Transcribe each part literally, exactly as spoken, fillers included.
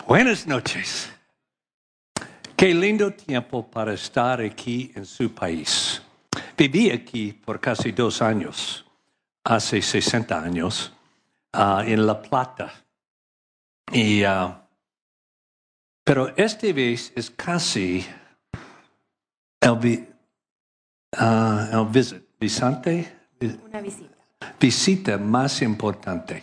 Buenas noches. Qué lindo tiempo para estar aquí en su país. Viví aquí por casi dos años, hace sesenta años, uh, en La Plata. Y, uh, pero esta vez es casi el, vi, uh, el visit, visante, Una visita. visita más importante.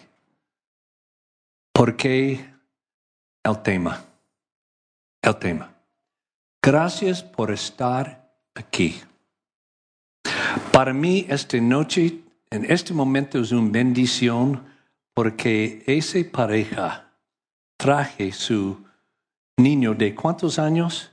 Porque el tema, el tema. Gracias por estar aquí. Para mí, esta noche, en este momento, es una bendición porque esa pareja traje su niño de ¿cuántos años?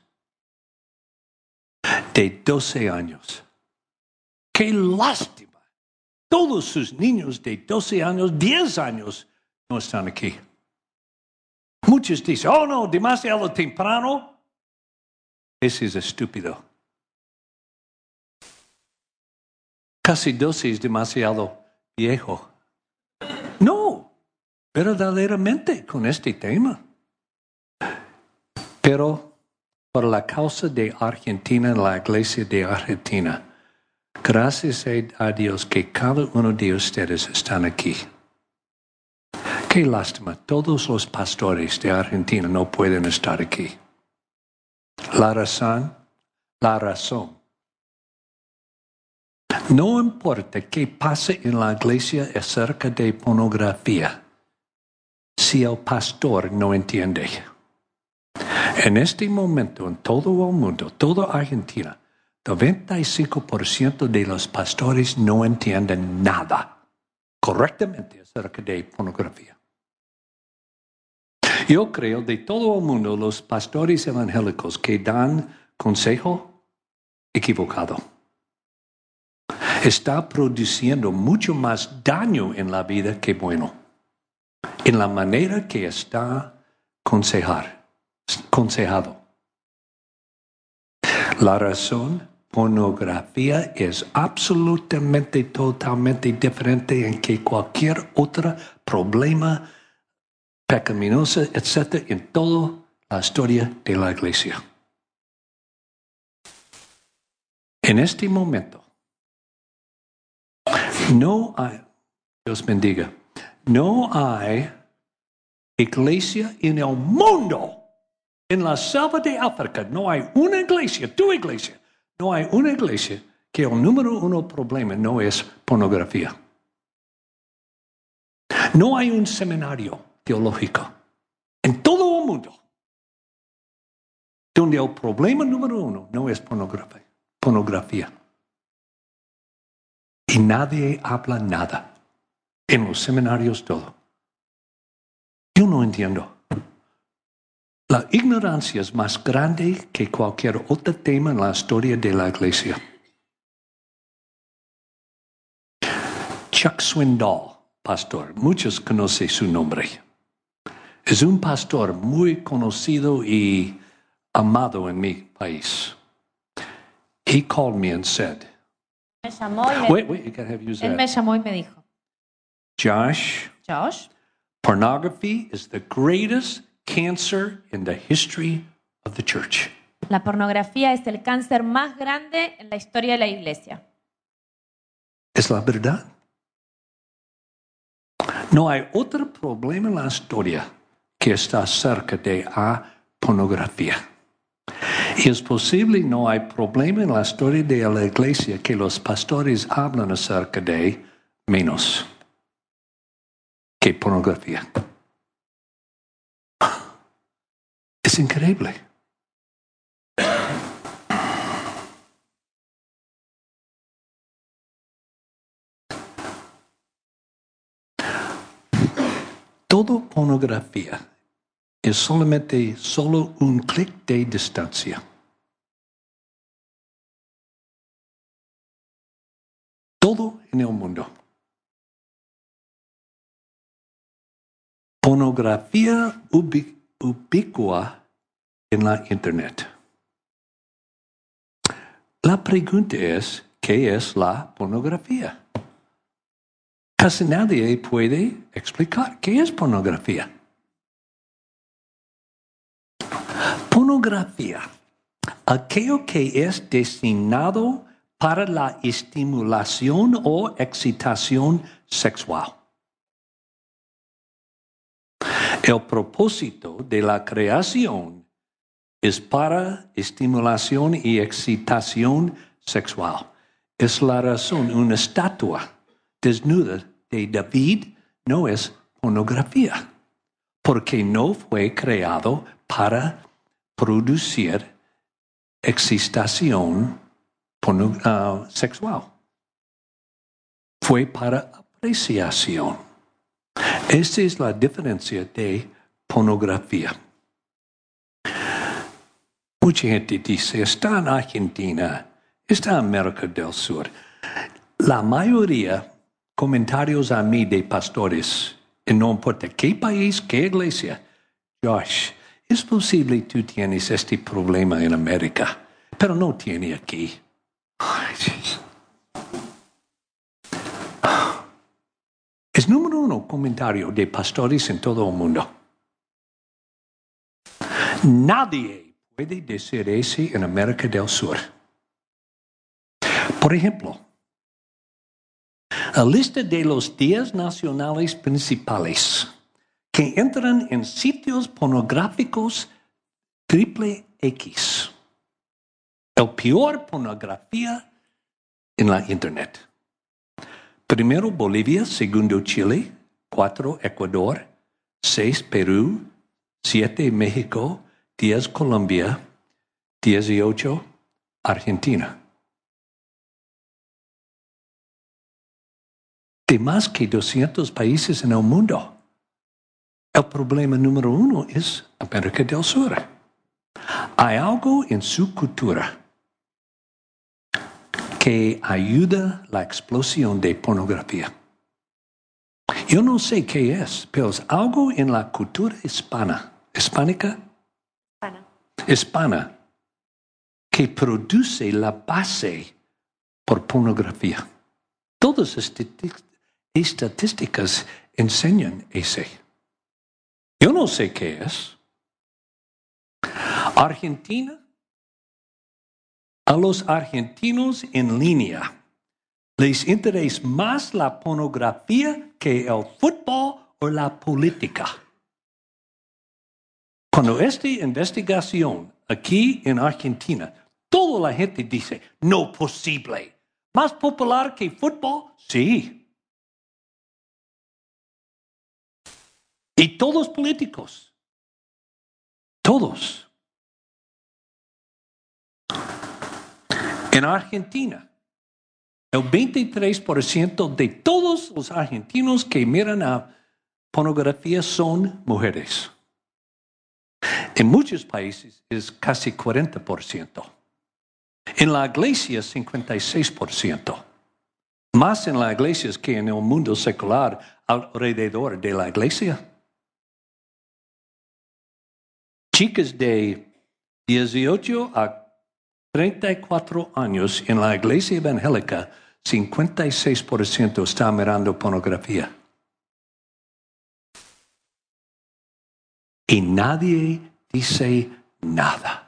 De doce años. ¡Qué lástima! Todos sus niños de doce años, diez años, no están aquí. Muchos dicen, oh no, demasiado temprano. Ese es estúpido. Casi doce es demasiado viejo. No, verdaderamente con este tema. Pero por la causa de Argentina, la iglesia de Argentina, gracias a Dios que cada uno de ustedes están aquí. Qué lástima, todos los pastores de Argentina no pueden estar aquí. La razón, la razón. No importa qué pase en la iglesia acerca de pornografía, si el pastor no entiende. En este momento, en todo el mundo, toda Argentina, noventa y cinco por ciento de los pastores no entienden nada correctamente acerca de pornografía. Yo creo de todo el mundo los pastores evangélicos que dan consejo equivocado. Está produciendo mucho más daño en la vida que bueno. En la manera que está aconsejar, aconsejado. La razón, pornografía es absolutamente, totalmente diferente en que cualquier otro problema pecaminoso, etcétera, en toda la historia de la iglesia. En este momento, no hay, Dios bendiga, no hay iglesia en el mundo, en la selva de África, no hay una iglesia, tu iglesia, no hay una iglesia que el número uno problema no es pornografía. No hay un seminario teológico en todo el mundo donde el problema número uno no es pornografía. pornografía. Y nadie habla nada. En los seminarios todo. Yo no entiendo. La ignorancia es más grande que cualquier otro tema en la historia de la iglesia. Chuck Swindoll, pastor, muchos conocen su nombre. Es un pastor muy conocido y amado en mi país. He called me and said, Me llamó y me, wait, wait, you gotta have used él me that. llamó y me dijo, Josh, Josh, pornography is the greatest cancer in the history of the church. la pornografía es el cáncer más grande en la historia de la iglesia. Es la verdad. No hay otro problema en la historia que está cerca de la pornografía. Y es posible no hay problema en la historia de la iglesia que los pastores hablan acerca de menos que pornografía. Es increíble. Todo pornografía es solamente solo un clic de distancia. Todo en el mundo. Pornografía ubi- ubicua en la internet. La pregunta es, ¿qué es la pornografía? Casi nadie puede explicar qué es pornografía. pornografía, aquello que es destinado para la estimulación o excitación sexual. El propósito de la creación es para estimulación y excitación sexual. Es la razón, una estatua desnuda de David no es pornografía, porque no fue creado para producir excitación uh, sexual. Fue para apreciación. Esta es la diferencia de pornografía. Mucha gente dice, está en Argentina, está en América del Sur. La mayoría, comentarios a mí de pastores, y no importa qué país, qué iglesia, Josh, es posible que tú tienes este problema en América, pero no tiene aquí. Ay, es número uno comentario de pastores en todo el mundo. Nadie puede decir eso en América del Sur. Por ejemplo, la lista de los diez nacionales principales que entran en sitios pornográficos triple X. El peor pornografía en la internet. Primero Bolivia, segundo Chile, cuatro Ecuador, seis Perú, siete México, diez Colombia, dieciocho Argentina. De más que doscientos países en el mundo. El problema número uno es América del Sur. Hay algo en su cultura que ayuda a la explosión de pornografía. Yo no sé qué es, pero es algo en la cultura hispana, hispánica, Hispana. hispana, que produce la base por pornografía. Todas las estadísticas enseñan ese. Yo no sé qué es. Argentina. A los argentinos en línea les interesa más la pornografía que el fútbol o la política. Cuando esta investigación aquí en Argentina, toda la gente dice, no posible. ¿Más popular que fútbol? Sí. Y todos políticos. Todos. En Argentina, el veintitrés por ciento de todos los argentinos que miran a pornografía son mujeres. En muchos países es casi cuarenta por ciento. En la iglesia, cincuenta y seis por ciento. Más en la iglesia que en el mundo secular alrededor de la iglesia. Chicas de dieciocho a treinta y cuatro años en la iglesia evangélica, cincuenta y seis por ciento están mirando pornografía. Y nadie dice nada.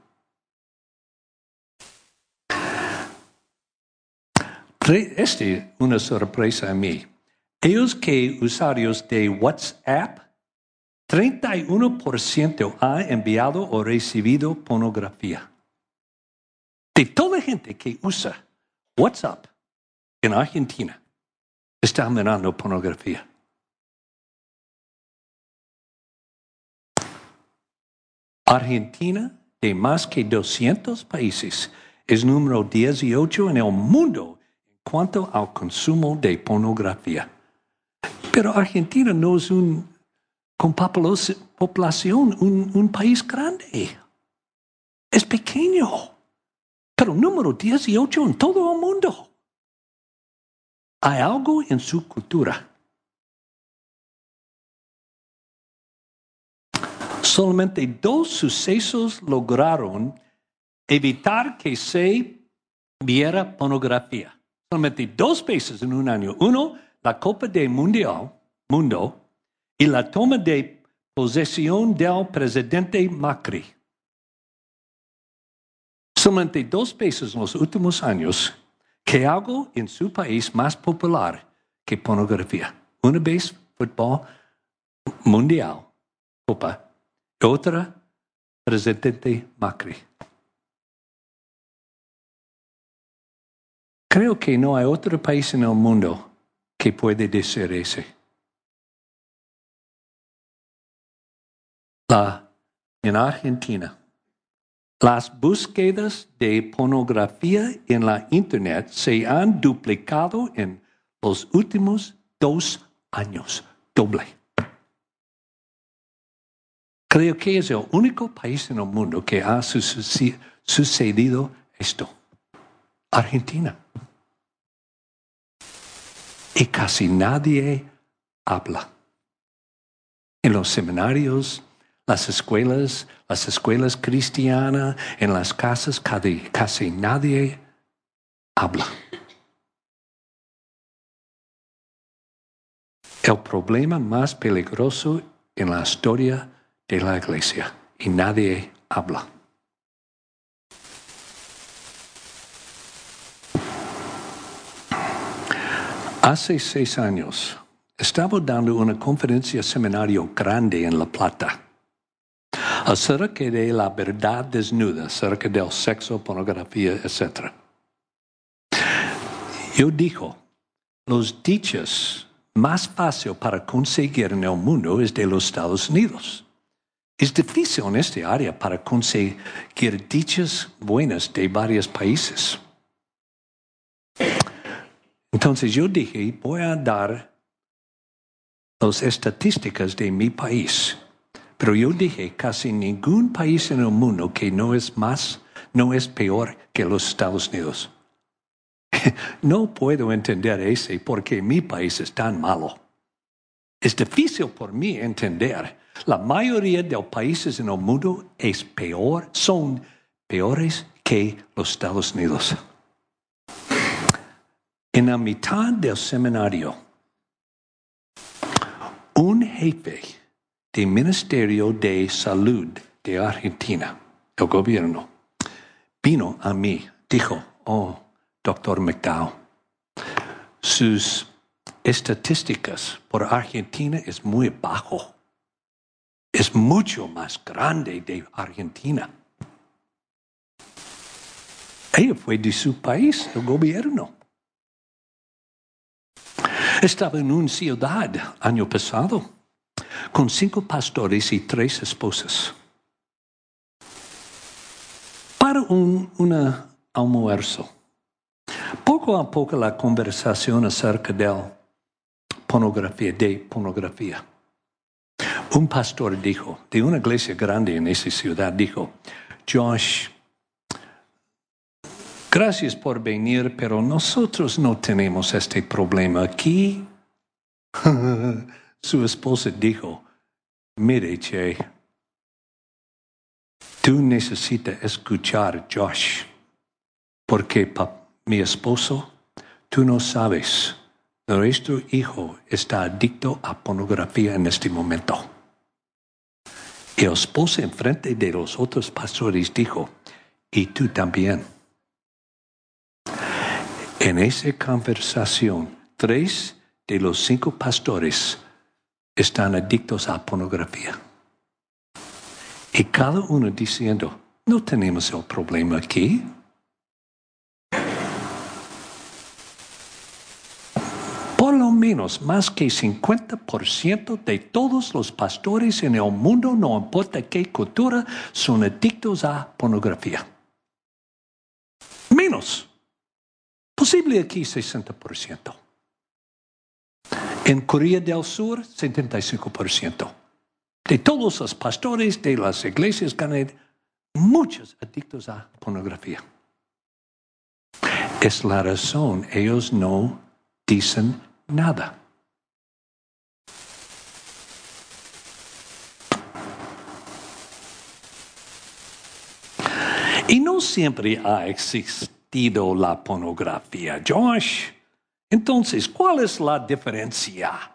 Esta es una sorpresa a mí. Ellos que usuarios de WhatsApp, treinta y uno por ciento han enviado o recibido pornografía. De toda la gente que usa WhatsApp en Argentina, está mirando pornografía. Argentina, de más que doscientos países, es número dieciocho en el mundo en cuanto al consumo de pornografía. Pero Argentina no es un, con población un, un país grande. Es pequeño. Pero número dieciocho en todo el mundo. Hay algo en su cultura. Solamente dos sucesos lograron evitar que se viera pornografía. Solamente dos veces en un año. Uno, la Copa del Mundial, Mundo, y la toma de posesión del presidente Macri. Solamente dos veces en los últimos años que algo en su país más popular que pornografía. Una vez fútbol mundial, Copa, y otra presidente Macri. Creo que no hay otro país en el mundo que puede decir ese. La, en Argentina, las búsquedas de pornografía en la Internet se han duplicado en los últimos dos años, doble. Creo que es el único país en el mundo que ha sucedido esto. Argentina. Y casi nadie habla. En los seminarios, las escuelas, las escuelas cristianas, en las casas, casi, casi nadie habla. El problema más peligroso en la historia de la iglesia, y nadie habla. Hace seis años, estaba dando una conferencia seminario grande en La Plata acerca de la verdad desnuda, acerca del sexo, pornografía, etcétera. Yo dijo, los dichos más fáciles para conseguir en el mundo es de los Estados Unidos. Es difícil en esta área para conseguir dichas buenas de varios países. Entonces yo dije, voy a dar las estadísticas de mi país. Pero yo dije, casi ningún país en el mundo que no es más, no es peor que los Estados Unidos. No puedo entender ese porque mi país es tan malo. Es difícil por mí entender. La mayoría de los países en el mundo es peor, son peores que los Estados Unidos. En la mitad del seminario, un jefe del Ministerio de Salud de Argentina, el gobierno, vino a mí, dijo, oh, doctor McDowell, sus estadísticas por Argentina es muy bajo. Es mucho más grande de Argentina. Ella fue de su país, el gobierno. Estaba en una ciudad año pasado con cinco pastores y tres esposas para un una almuerzo. Poco a poco la conversación acerca de pornografía, de pornografía. Un pastor dijo, de una iglesia grande en esa ciudad, dijo, Josh, gracias por venir, pero nosotros no tenemos este problema aquí. Su esposa dijo, mire, Che, tú necesitas escuchar, Josh, porque pa, mi esposo, tú no sabes, nuestro hijo está adicto a pornografía en este momento. Y el esposo enfrente de los otros pastores dijo, y tú también. En esa conversación, tres de los cinco pastores están adictos a pornografía. Y cada uno diciendo, no tenemos el problema aquí. Por lo menos más que cincuenta por ciento de todos los pastores en el mundo, no importa qué cultura, son adictos a pornografía. Menos. Posible aquí sesenta por ciento. En Corea del Sur, setenta y cinco por ciento. De todos los pastores de las iglesias grandes, muchos adictos a pornografía. Es la razón, ellos no dicen nada. Y no siempre ha existido la pornografía, Josh. Entonces, ¿cuál es la diferencia?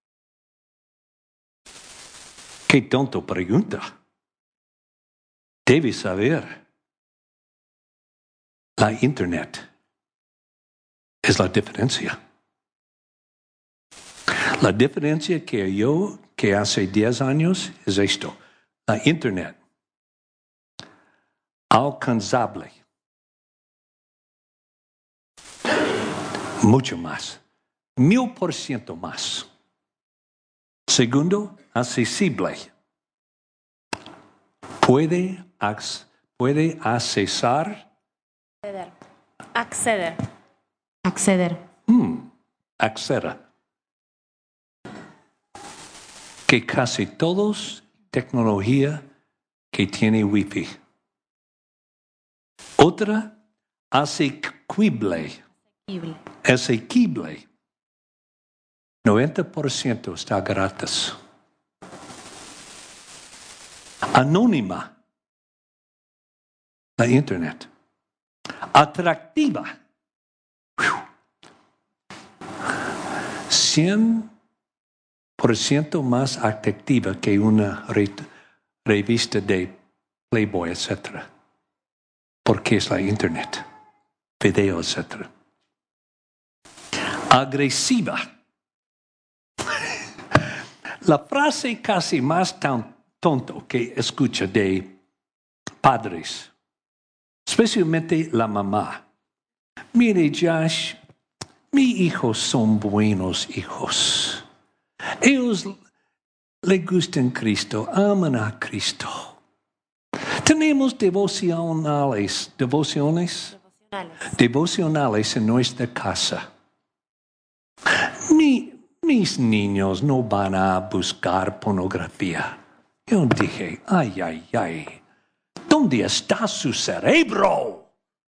Qué tonto pregunta. Debes saber. La Internet es la diferencia. La diferencia que yo, que hace diez años, es esto. La Internet, alcanzable, mucho más, mil por ciento más. Segundo, accesible. Puede, puede accesar. Acceder. Acceder. Acceder. Hmm, acceder. Que casi todos tecnología que tiene Wi-Fi. Otra, asequible. Asequible. Asequible. noventa por ciento está gratis. Anónima. La Internet. Atractiva. cien por ciento más atractiva que una re- revista de Playboy, etcétera. Porque es la Internet. Video, etcétera. Agresiva. La frase casi más tan tonto que escucha de padres, especialmente la mamá. Mire, Josh, mis hijos son buenos hijos. Ellos le gustan Cristo, aman a Cristo. Tenemos devocionales, devociones, Devocionales. devocionales en nuestra casa. Mi, mis niños no van a buscar pornografía. Yo dije, ay, ay, ay, ¿dónde está su cerebro?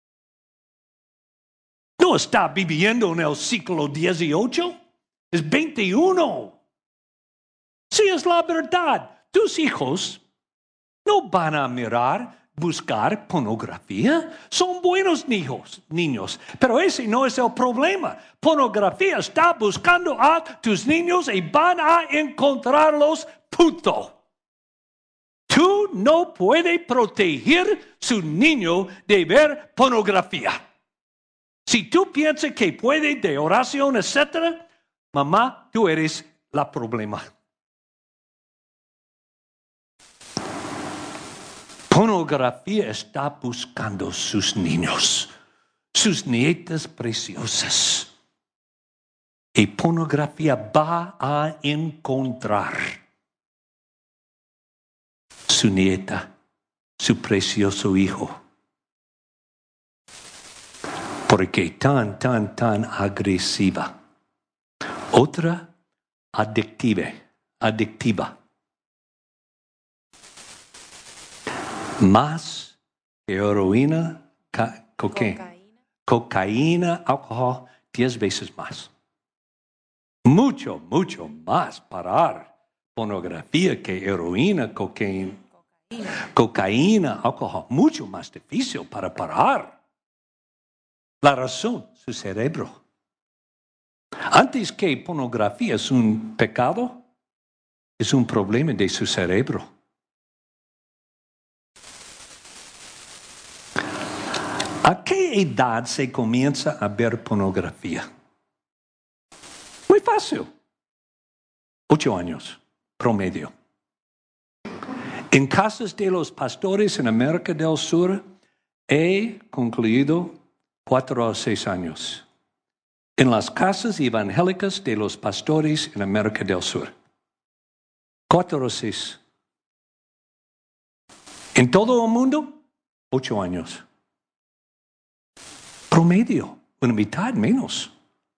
¿No está viviendo en el siglo dieciocho? Es veintiuno. Si es la verdad, tus hijos no van a mirar, buscar pornografía. Son buenos niños, niños, pero ese no es el problema. Pornografía está buscando a tus niños y van a encontrarlos, punto. Tú no puedes proteger a su niño de ver pornografía. Si tú piensas que puede de oración, etcétera, mamá, tú eres la problema. Pornografía está buscando sus niños, sus nietas preciosas. Y pornografía va a encontrar su nieta, su precioso hijo. Porque tan, tan, tan agresiva. Otra, adictiva, adictiva. Más que heroína, ca- cocaína, Cocaína. cocaína, alcohol, diez veces más. Mucho, mucho más parar pornografía que heroína, cocaína, Cocaína. cocaína, alcohol, mucho más difícil para parar. La razón, su cerebro. Antes que pornografía es un pecado, es un problema de su cerebro. ¿A qué edad se comienza a ver pornografía? Muy fácil. Ocho años, promedio. En casas de los pastores en América del Sur, he concluido cuatro a seis años. En las casas evangélicas de los pastores en América del Sur. Cuatro o seis. En todo el mundo, ocho años. Promedio, una mitad menos.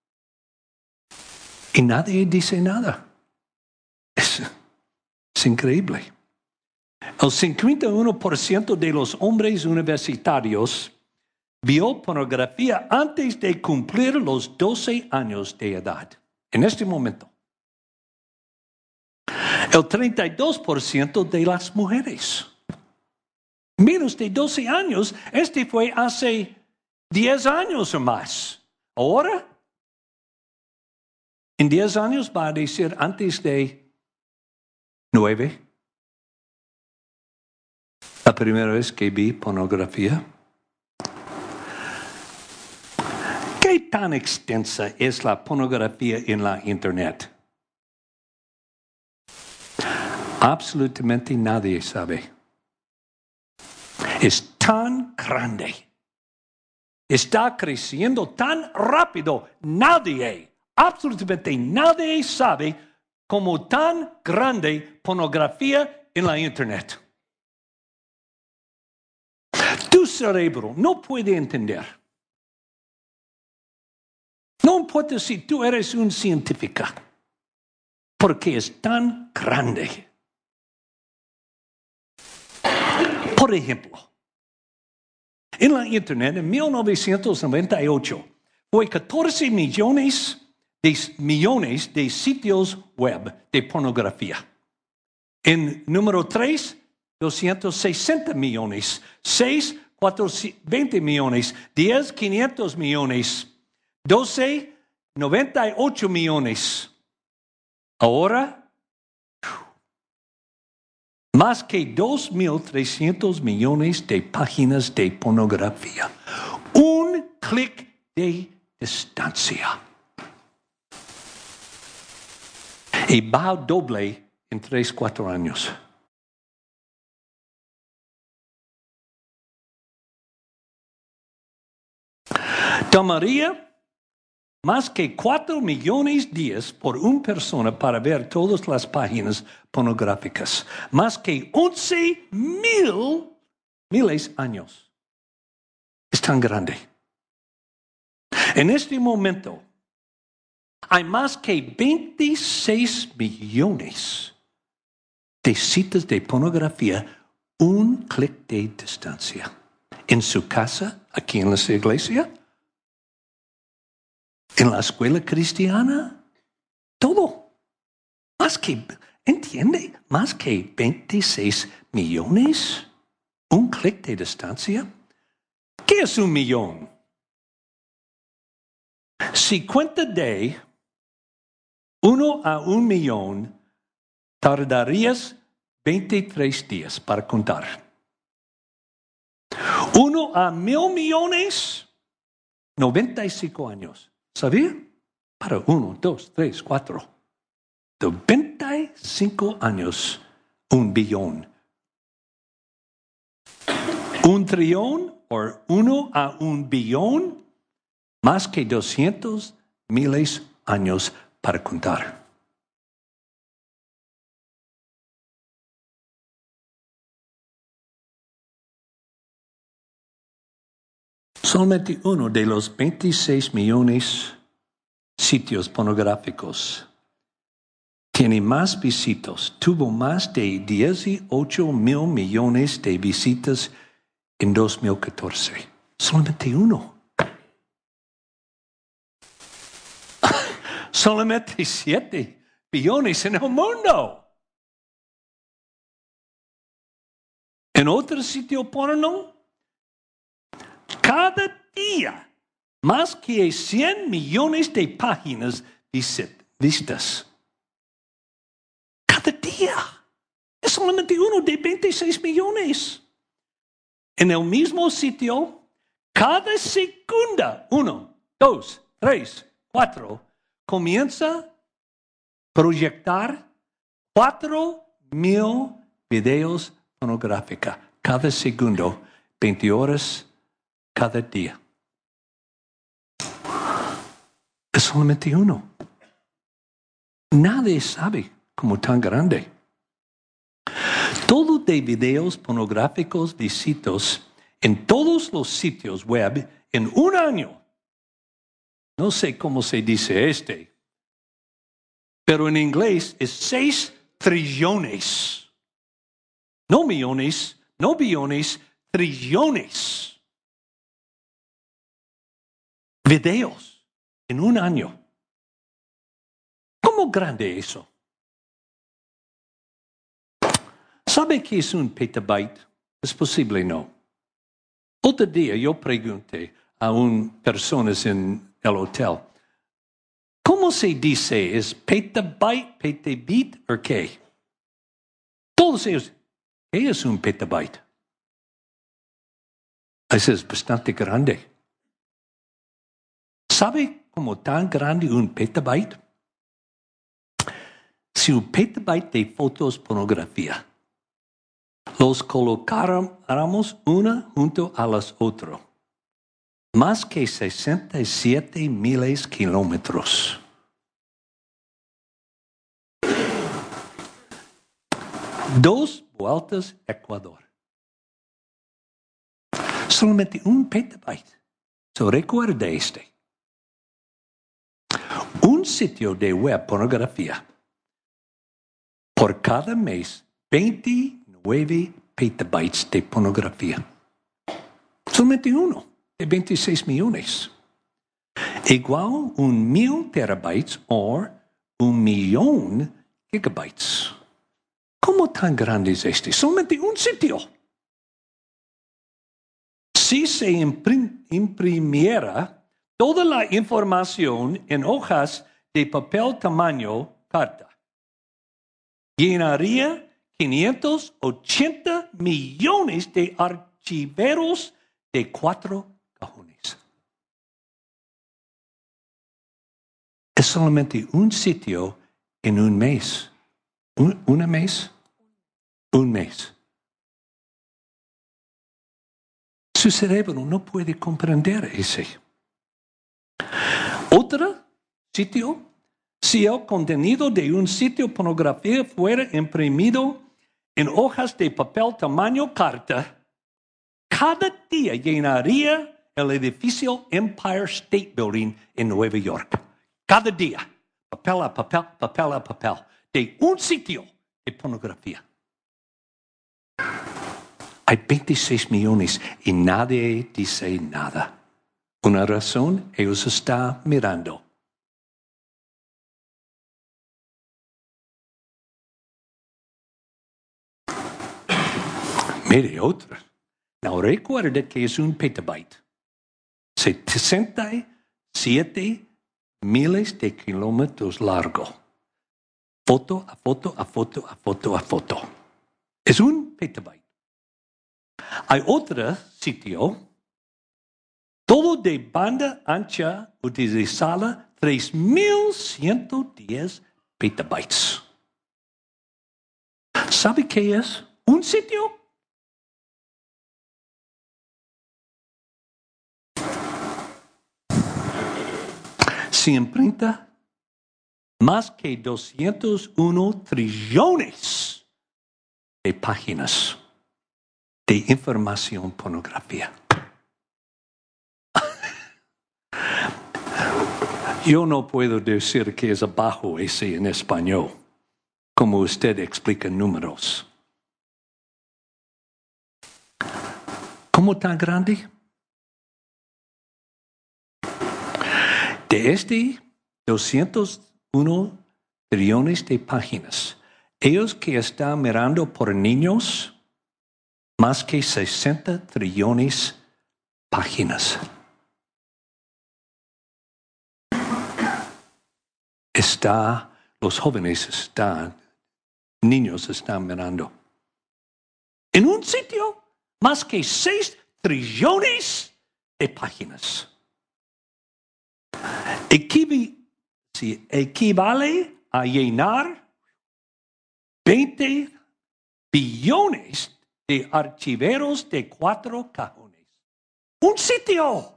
Y nadie dice nada. Es, es increíble. El cincuenta y uno por ciento de los hombres universitarios vio pornografía antes de cumplir los doce años de edad. En este momento. El treinta y dos por ciento de las mujeres. Menos de doce años. Este fue hace diez años o más. Ahora, en diez años va a decir antes de nueve. La primera vez que vi pornografía. ¿Qué tan extensa es la pornografía en la Internet? Absolutamente nadie sabe. Es tan grande. Está creciendo tan rápido. Nadie, absolutamente nadie sabe cómo tan grande pornografía en la Internet. Tu cerebro no puede entender. No importa si tú eres un científico, porque es tan grande. Por ejemplo, en la Internet en mil novecientos noventa y ocho fue catorce millones de, millones de sitios web de pornografía. En número tres, doscientos sesenta millones. seis, cuatrocientos veinte millones. diez, quinientos millones. doce, noventa y ocho millones. Ahora, más que dos mil trescientos millones de páginas de pornografía. Un clic de distancia. Y va al doble en tres, cuatro años. Tomaría más que cuatro millones de días por una persona para ver todas las páginas pornográficas. Más que once mil miles años. Es tan grande. En este momento hay más que veintiséis millones de citas de pornografía, un clic de distancia. En su casa, aquí en la iglesia, en la escuela cristiana, todo. Más que, ¿entiende? Más que veintiséis millones, un clic de distancia. ¿Qué es un millón? Si cuenta de uno a un millón, tardarías veintitrés días para contar. Uno a mil millones, noventa y cinco años. ¿Sabía? Para uno, dos, tres, cuatro. noventa y cinco años, un billón. Un trillón o uno a un billón, más que doscientos miles años para contar. Solamente uno de los veintiséis millones sitios pornográficos tiene más visitas. Tuvo más de dieciocho mil millones de visitas en dos mil catorce. Solamente uno. Solamente siete billones en el mundo. En otro sitio porno, cada día, más que cien millones de páginas vistas. Cada día. Es solamente uno de veintiséis millones. En el mismo sitio, cada segunda, uno, dos, tres, cuatro, comienza a proyectar cuatro mil videos pornográficos. Cada segundo, veinte horas cada día. Es solamente uno. Nadie sabe cómo tan grande. Todo de videos pornográficos visitos en todos los sitios web en un año. No sé cómo se dice este, pero en inglés es seis trillones. No millones, no billones, trillones. Videos en un año. ¿Cómo grande eso? ¿Sabe qué es un petabyte? Es posible no. Otro día yo pregunté a un personas en el hotel, ¿cómo se dice? ¿Es petabyte, petabit o qué? Todos ellos, ¿qué es un petabyte? Eso es bastante grande. ¿Sabe cómo tan grande un petabyte? Si un petabyte de fotos pornografía los colocáramos una junto a las otras, más que sesenta y siete miles kilómetros. Dos vueltas a Ecuador. Solamente un petabyte. So recuerda este. Un sitio de web pornografía. Por cada mes, veintinueve petabytes de pornografía. Solamente uno de veintiséis millones. Igual un mil terabytes o un millón gigabytes. ¿Cómo tan grande es este? Solamente un sitio. Si se imprim- imprimiera toda la información en hojas de papel tamaño carta, llenaría quinientos ochenta millones de archiveros de cuatro cajones. Es solamente un sitio en un mes. ¿Un, ¿Una mes? Un mes. Su cerebro no puede comprender ese. Otro sitio, si el contenido de un sitio pornografía fuera imprimido en hojas de papel tamaño carta, cada día llenaría el edificio Empire State Building en Nueva York. Cada día, papel a papel, papel a papel, de un sitio de pornografía. Hay veintiséis millones y nadie dice nada. Una razón, ellos están mirando. Mire otra. No recuerda que es un petabyte. sesenta y siete miles de kilómetros largo. Foto a foto a foto a foto a foto. Es un petabyte. Hay otro sitio, todo de banda ancha utilizada tres mil ciento diez petabytes. ¿Sabe qué es? Un sitio. Se imprenta más que doscientos uno trillones de páginas de información pornografía. Yo no puedo decir que es abajo ese en español, como usted explica números. ¿Cómo tan grande? De este doscientos uno trillones de páginas, ellos que están mirando por niños, más que sesenta trillones de páginas. Está, los jóvenes están, niños están mirando. En un sitio, más que seis trillones de páginas. Equiv- sí, equivale a llenar veinte billones de archiveros de cuatro cajones. Un sitio.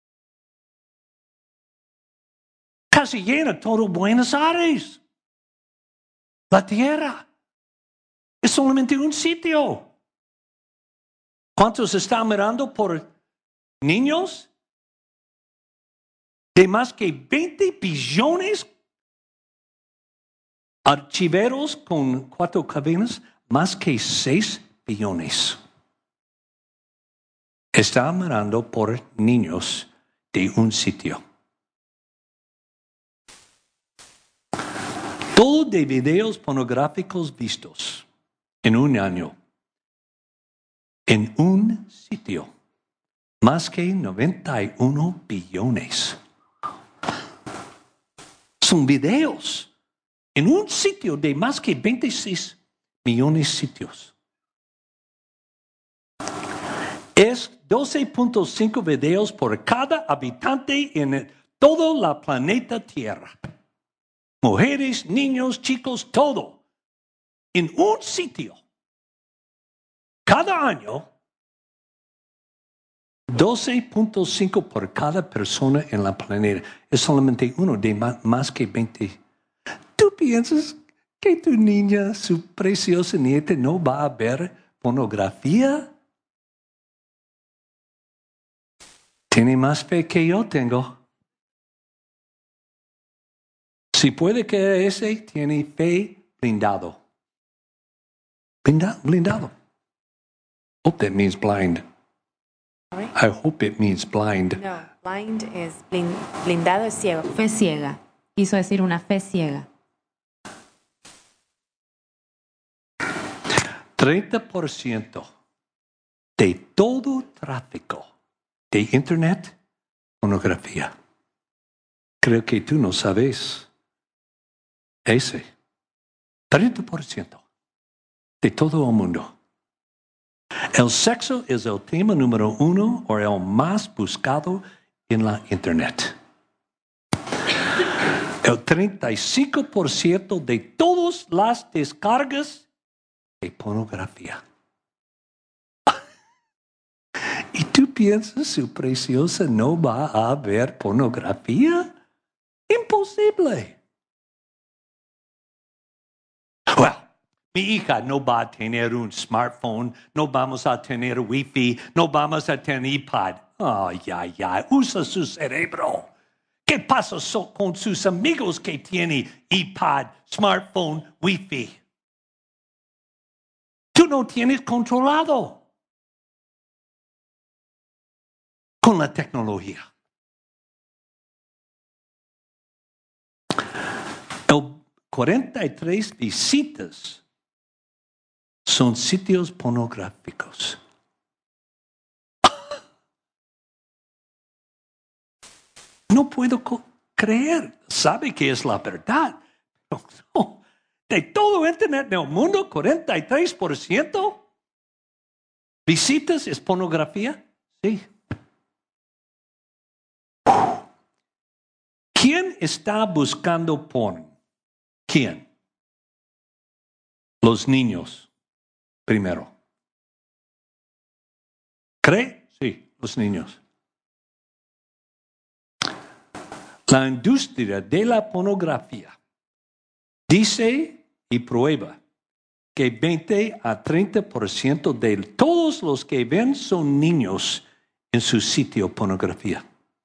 Casi llena todo Buenos Aires. La tierra. Es solamente un sitio. ¿Cuántos están mirando por niños? De más que veinte billones archiveros con cuatro cabinas, más que seis billones. Está mirando por niños de un sitio. Todo de videos pornográficos vistos en un año. En un sitio. Más que noventa y uno billones. Son videos en un sitio de más que veintiséis millones de sitios. Es doce punto cinco videos por cada habitante en todo la planeta Tierra. Mujeres, niños, chicos, todo. En un sitio. Cada año, doce punto cinco por cada persona en la planeta. Es solamente uno de más, más que veinte. ¿Tú piensas que tu niña, su preciosa nieta, no va a ver pornografía? Tiene más fe que yo tengo. Si puede que ese tiene fe blindado. Blindado. blindado. Hope that means blind. Sorry? I hope it means blind. No, blind is blin- blindado es ciego. Fe ciega. Quiso decir una fe ciega. treinta por ciento de todo tráfico de Internet, pornografía. Creo que tú no sabes ese. treinta por ciento de todo el mundo. El sexo es el tema número uno o el más buscado en la Internet. El treinta y cinco por ciento de todas las descargas de pornografía. ¿Y tú piensas su preciosa no va a ver pornografía? Imposible. Well, mi hija no va a tener un smartphone, no vamos a tener wifi, no vamos a tener iPad. Ay, ay, ay, usa su cerebro. ¿Qué pasa so- con sus amigos que tienen iPad, smartphone, wifi? Tú no tienes controlado con la tecnología. El cuarenta y tres visitas son sitios pornográficos. No puedo co- creer. Sabe que es la verdad. Pero no. De todo Internet del mundo, cuarenta y tres por ciento visitas es pornografía. Sí. ¿Quién está buscando porn? ¿Quién? Los niños, primero. ¿Cree? Sí, los niños. La industria de la pornografía dice y prueba que veinte a treinta por ciento de todos los que ven son niños en su sitio pornografía.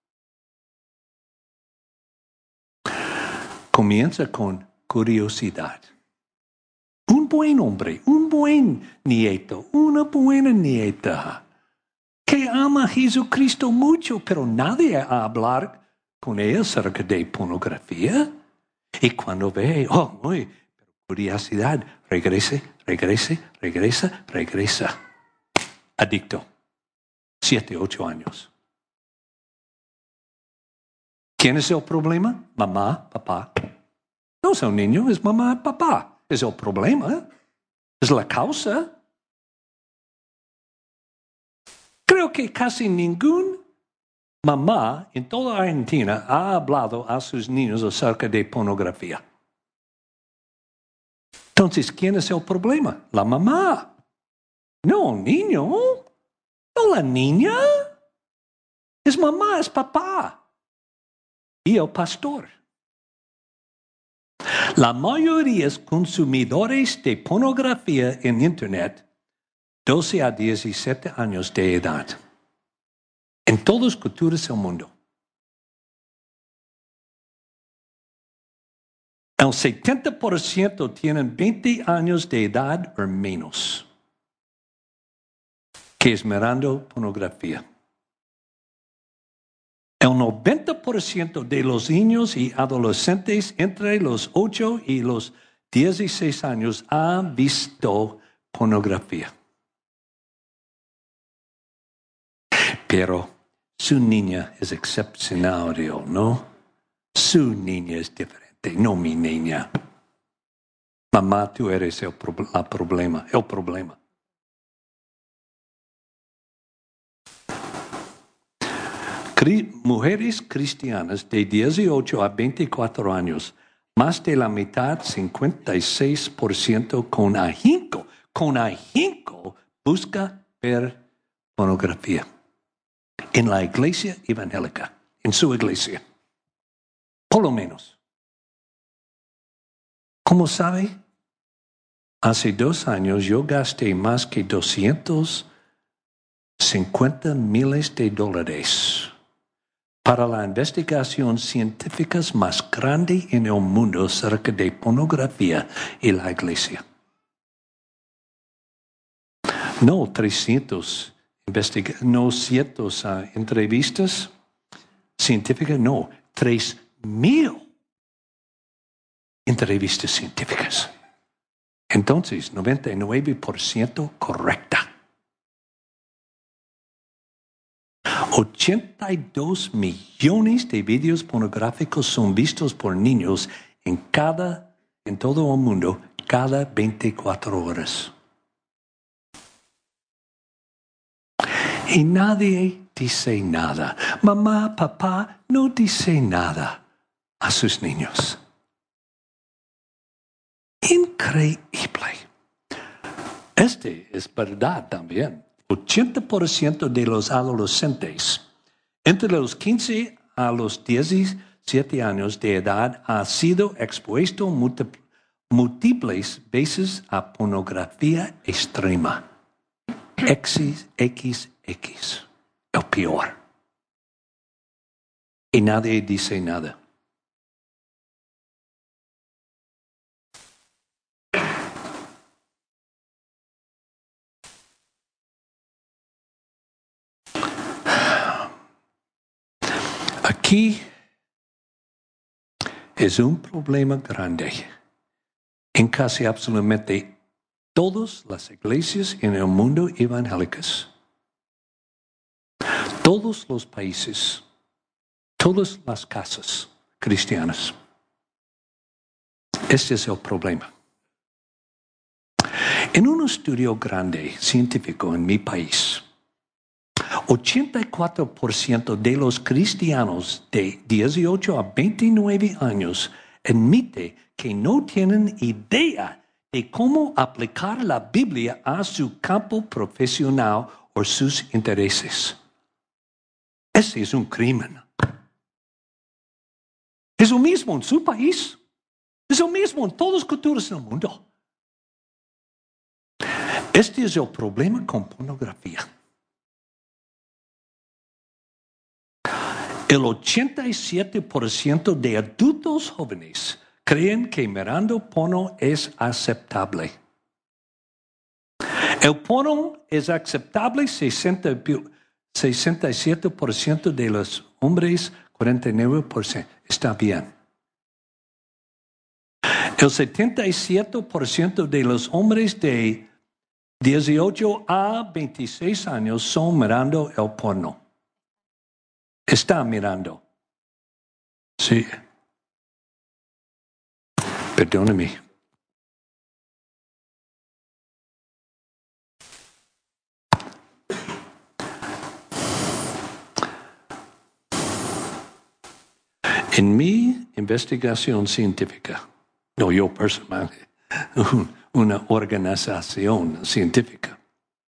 Comienza con curiosidad. Un buen hombre, un buen nieto, una buena nieta que ama a Jesucristo mucho, pero nadie a hablar con ella acerca de pornografía. Y cuando ve, oh, muy, curiosidad, regrese, regrese, regresa, regresa. Adicto. Siete, ocho años. ¿Quién es el problema? Mamá, papá. No es el niño, es mamá, papá. Es el problema. Es la causa. Creo que casi ningún mamá en toda Argentina ha hablado a sus niños acerca de pornografía. Entonces, ¿quién es el problema? La mamá. No el niño. No la niña. Es mamá, es papá. Y el pastor. La mayoría de consumidores de pornografía en Internet, doce a diecisiete años de edad, en todas las culturas del mundo. El setenta por ciento tienen veinte años de edad o menos, que es mirando pornografía. El noventa por ciento de los niños y adolescentes entre los ocho y los dieciséis años han visto pornografía. Pero su niña es excepcional, ¿no? Su niña es diferente, no mi niña. Mamá, tú eres el pro- la problema, el problema. Cri- mujeres cristianas de dieciocho a veinticuatro años, más de la mitad, cincuenta y seis por ciento con ahínco, con ahínco busca ver pornografía en la iglesia evangélica, en su iglesia. Por lo menos. ¿Cómo sabe? Hace dos años yo gasté más que doscientos cincuenta miles de dólares para la investigación científica más grande en el mundo acerca de pornografía y la iglesia. No trescientos investiga- no cientos uh, entrevistas científicas, no, tres mil entrevistas científicas. Entonces, noventa y nueve por ciento correcta. ochenta y dos millones de videos pornográficos son vistos por niños en cada, en todo el mundo, cada veinticuatro horas. Y nadie dice nada. Mamá, papá no dice nada a sus niños. Increíble. Este es verdad también. ochenta por ciento de los adolescentes entre los quince a los diecisiete años de edad ha sido expuesto múltiples veces a pornografía extrema. X X X, el peor. Y nadie dice nada. Aquí es un problema grande en casi absolutamente todas las iglesias en el mundo evangélicas, todos los países, todas las casas cristianas. Este es el problema. En un estudio grande científico en mi país, ochenta y cuatro por ciento de los cristianos de dieciocho a veintinueve años admite que no tienen idea de cómo aplicar la Biblia a su campo profesional o sus intereses. Ese es un crimen. Es lo mismo en su país. Es lo mismo en todas las culturas del mundo. Este es el problema con pornografía. El ochenta y siete por ciento de adultos jóvenes creen que mirando porno es aceptable. El porno es aceptable, sesenta y siete por ciento de los hombres, cuarenta y nueve por ciento. Está bien. El setenta y siete por ciento de los hombres de dieciocho a veintiséis años son mirando el porno. Está mirando. Sí. Perdóname. En mi investigación científica, no yo personalmente, una organización científica,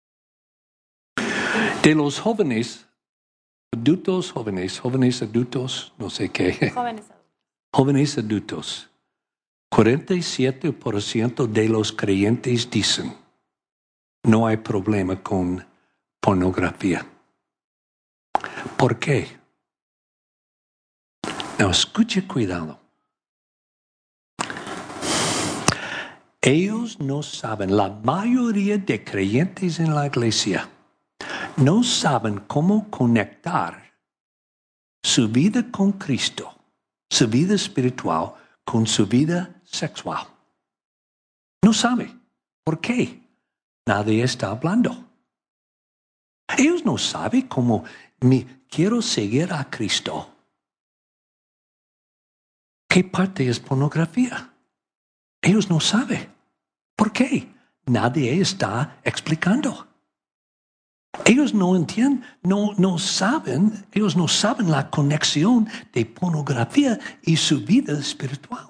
de los jóvenes, adultos jóvenes, jóvenes adultos, no sé qué. Jóvenes adultos. Jóvenes adultos. cuarenta y siete por ciento de los creyentes dicen, no hay problema con pornografía. ¿Por qué? No, escuche cuidado. Ellos no saben, la mayoría de creyentes en la iglesia no saben cómo conectar su vida con Cristo, su vida espiritual, con su vida sexual. No sabe. ¿Por qué? Nadie está hablando. Ellos no saben cómo me quiero seguir a Cristo. ¿Qué parte es pornografía? Ellos no saben. ¿Por qué? Nadie está explicando. Ellos no entienden, no, no saben, ellos no saben la conexión de pornografía y su vida espiritual.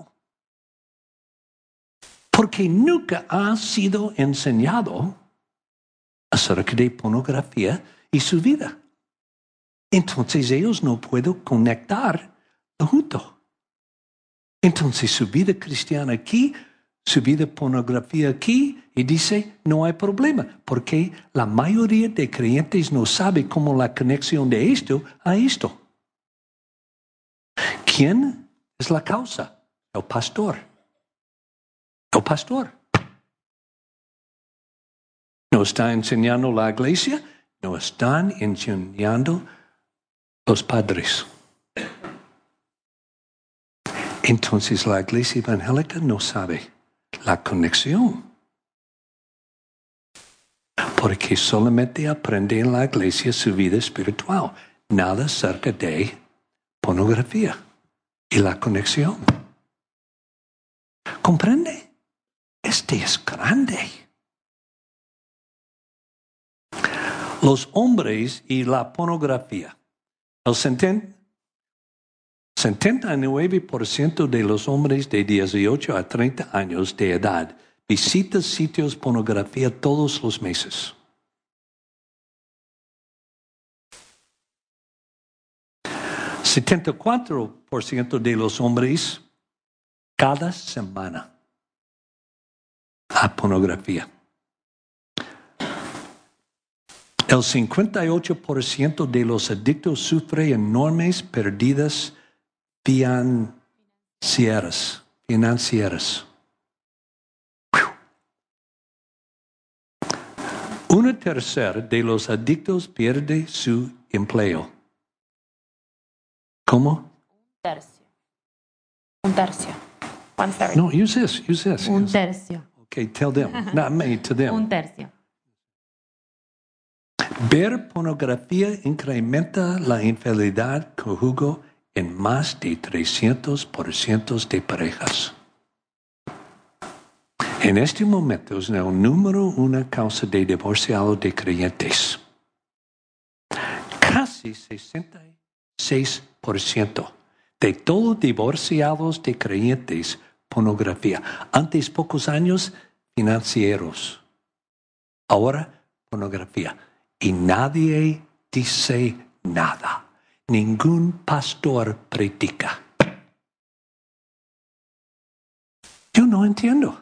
Porque nunca ha sido enseñado acerca de pornografía y su vida. Entonces ellos no pueden conectar juntos. Entonces su vida cristiana aquí, su vida pornografía aquí, y dice, no hay problema, porque la mayoría de creyentes no sabe cómo la conexión de esto a esto. ¿Quién es la causa? El pastor. El pastor. No está enseñando la iglesia, no están enseñando los padres. Entonces la iglesia evangélica no sabe la conexión. Porque solamente aprende en la iglesia su vida espiritual. Nada acerca de pornografía y la conexión. ¿Comprende? Este es grande. Los hombres y la pornografía. El setenta y nueve por ciento de los hombres de dieciocho a treinta años de edad visitan sitios de pornografía todos los meses. setenta y cuatro por ciento de los hombres cada semana a pornografía. El cincuenta y ocho por ciento de los adictos sufre enormes pérdidas financieras. financieras. Una tercera de los adictos pierde su empleo. ¿Cómo? Un tercio. Un tercio. One third. No, use this, use this. Un tercio. Okay, tell them, not me, to them. Un tercio. Ver pornografía incrementa la infidelidad conyugal en más de trescientos por ciento de parejas. En este momento es el número una causa de divorciados de creyentes. Casi sesenta y seis por ciento de todos divorciados de creyentes, pornografía. Antes, pocos años, financieros. Ahora, pornografía. Y nadie dice nada. Ningún pastor predica. Yo no entiendo.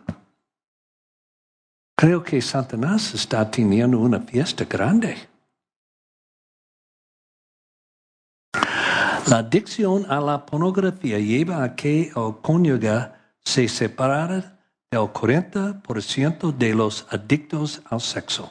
Creo que Satanás está teniendo una fiesta grande. La adicción a la pornografía lleva a que el cónyuge se separe del cuarenta por ciento de los adictos al sexo.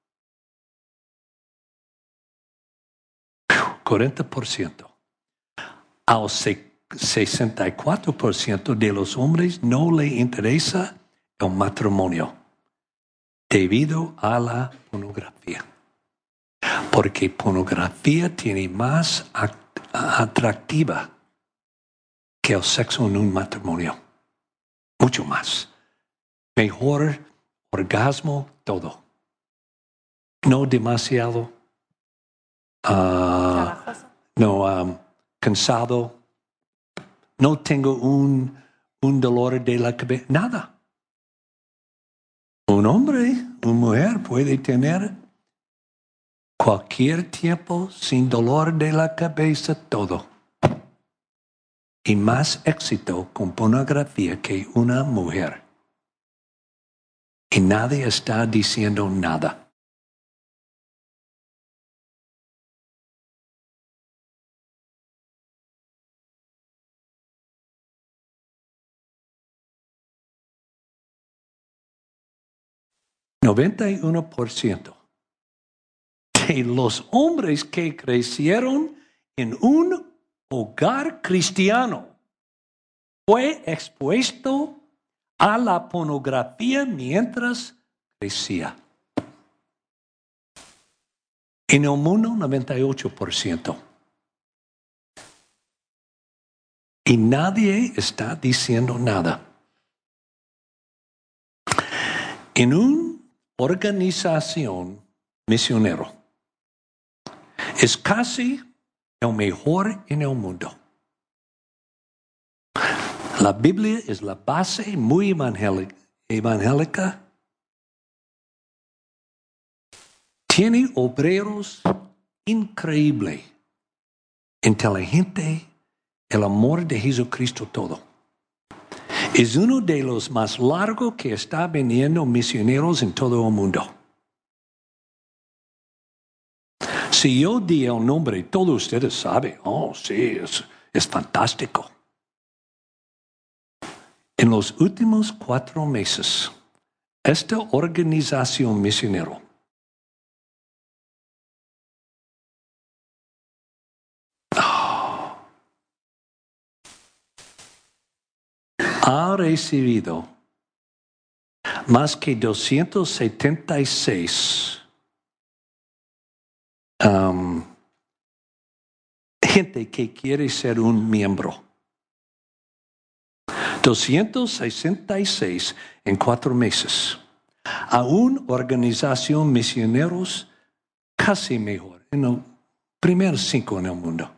cuarenta por ciento. Al sesenta y cuatro por ciento de los hombres no le interesa el matrimonio debido a la pornografía. Porque pornografía tiene más atractiva que el sexo en un matrimonio. Mucho más. Mejor orgasmo, todo. No demasiado uh, no um, cansado. No tengo un, un dolor de la cabeza. Nada. Un hombre, una mujer puede tener cualquier tiempo sin dolor de la cabeza, todo. Y más éxito con pornografía que una mujer. Y nadie está diciendo nada. noventa y uno por ciento de los hombres que crecieron en un hogar cristiano fue expuesto a la pornografía mientras crecía. En el mundo, noventa y ocho por ciento. Y nadie está diciendo nada. En una organización misionero Es casi el mejor en el mundo. La Biblia es la base muy evangélica. evangélica. Tiene obreros increíbles, inteligentes, el amor de Jesucristo todo. Es uno de los más largos que está viniendo misioneros en todo el mundo. Si yo di el nombre, todos ustedes saben, oh sí, es, es fantástico. En los últimos cuatro meses, esta organización misionera oh, ha recibido más que doscientos setenta y seis um, gente que quiere ser un miembro. doscientos sesenta y seis en cuatro meses. A una organización misioneros casi mejor, en los primeros cinco en el mundo.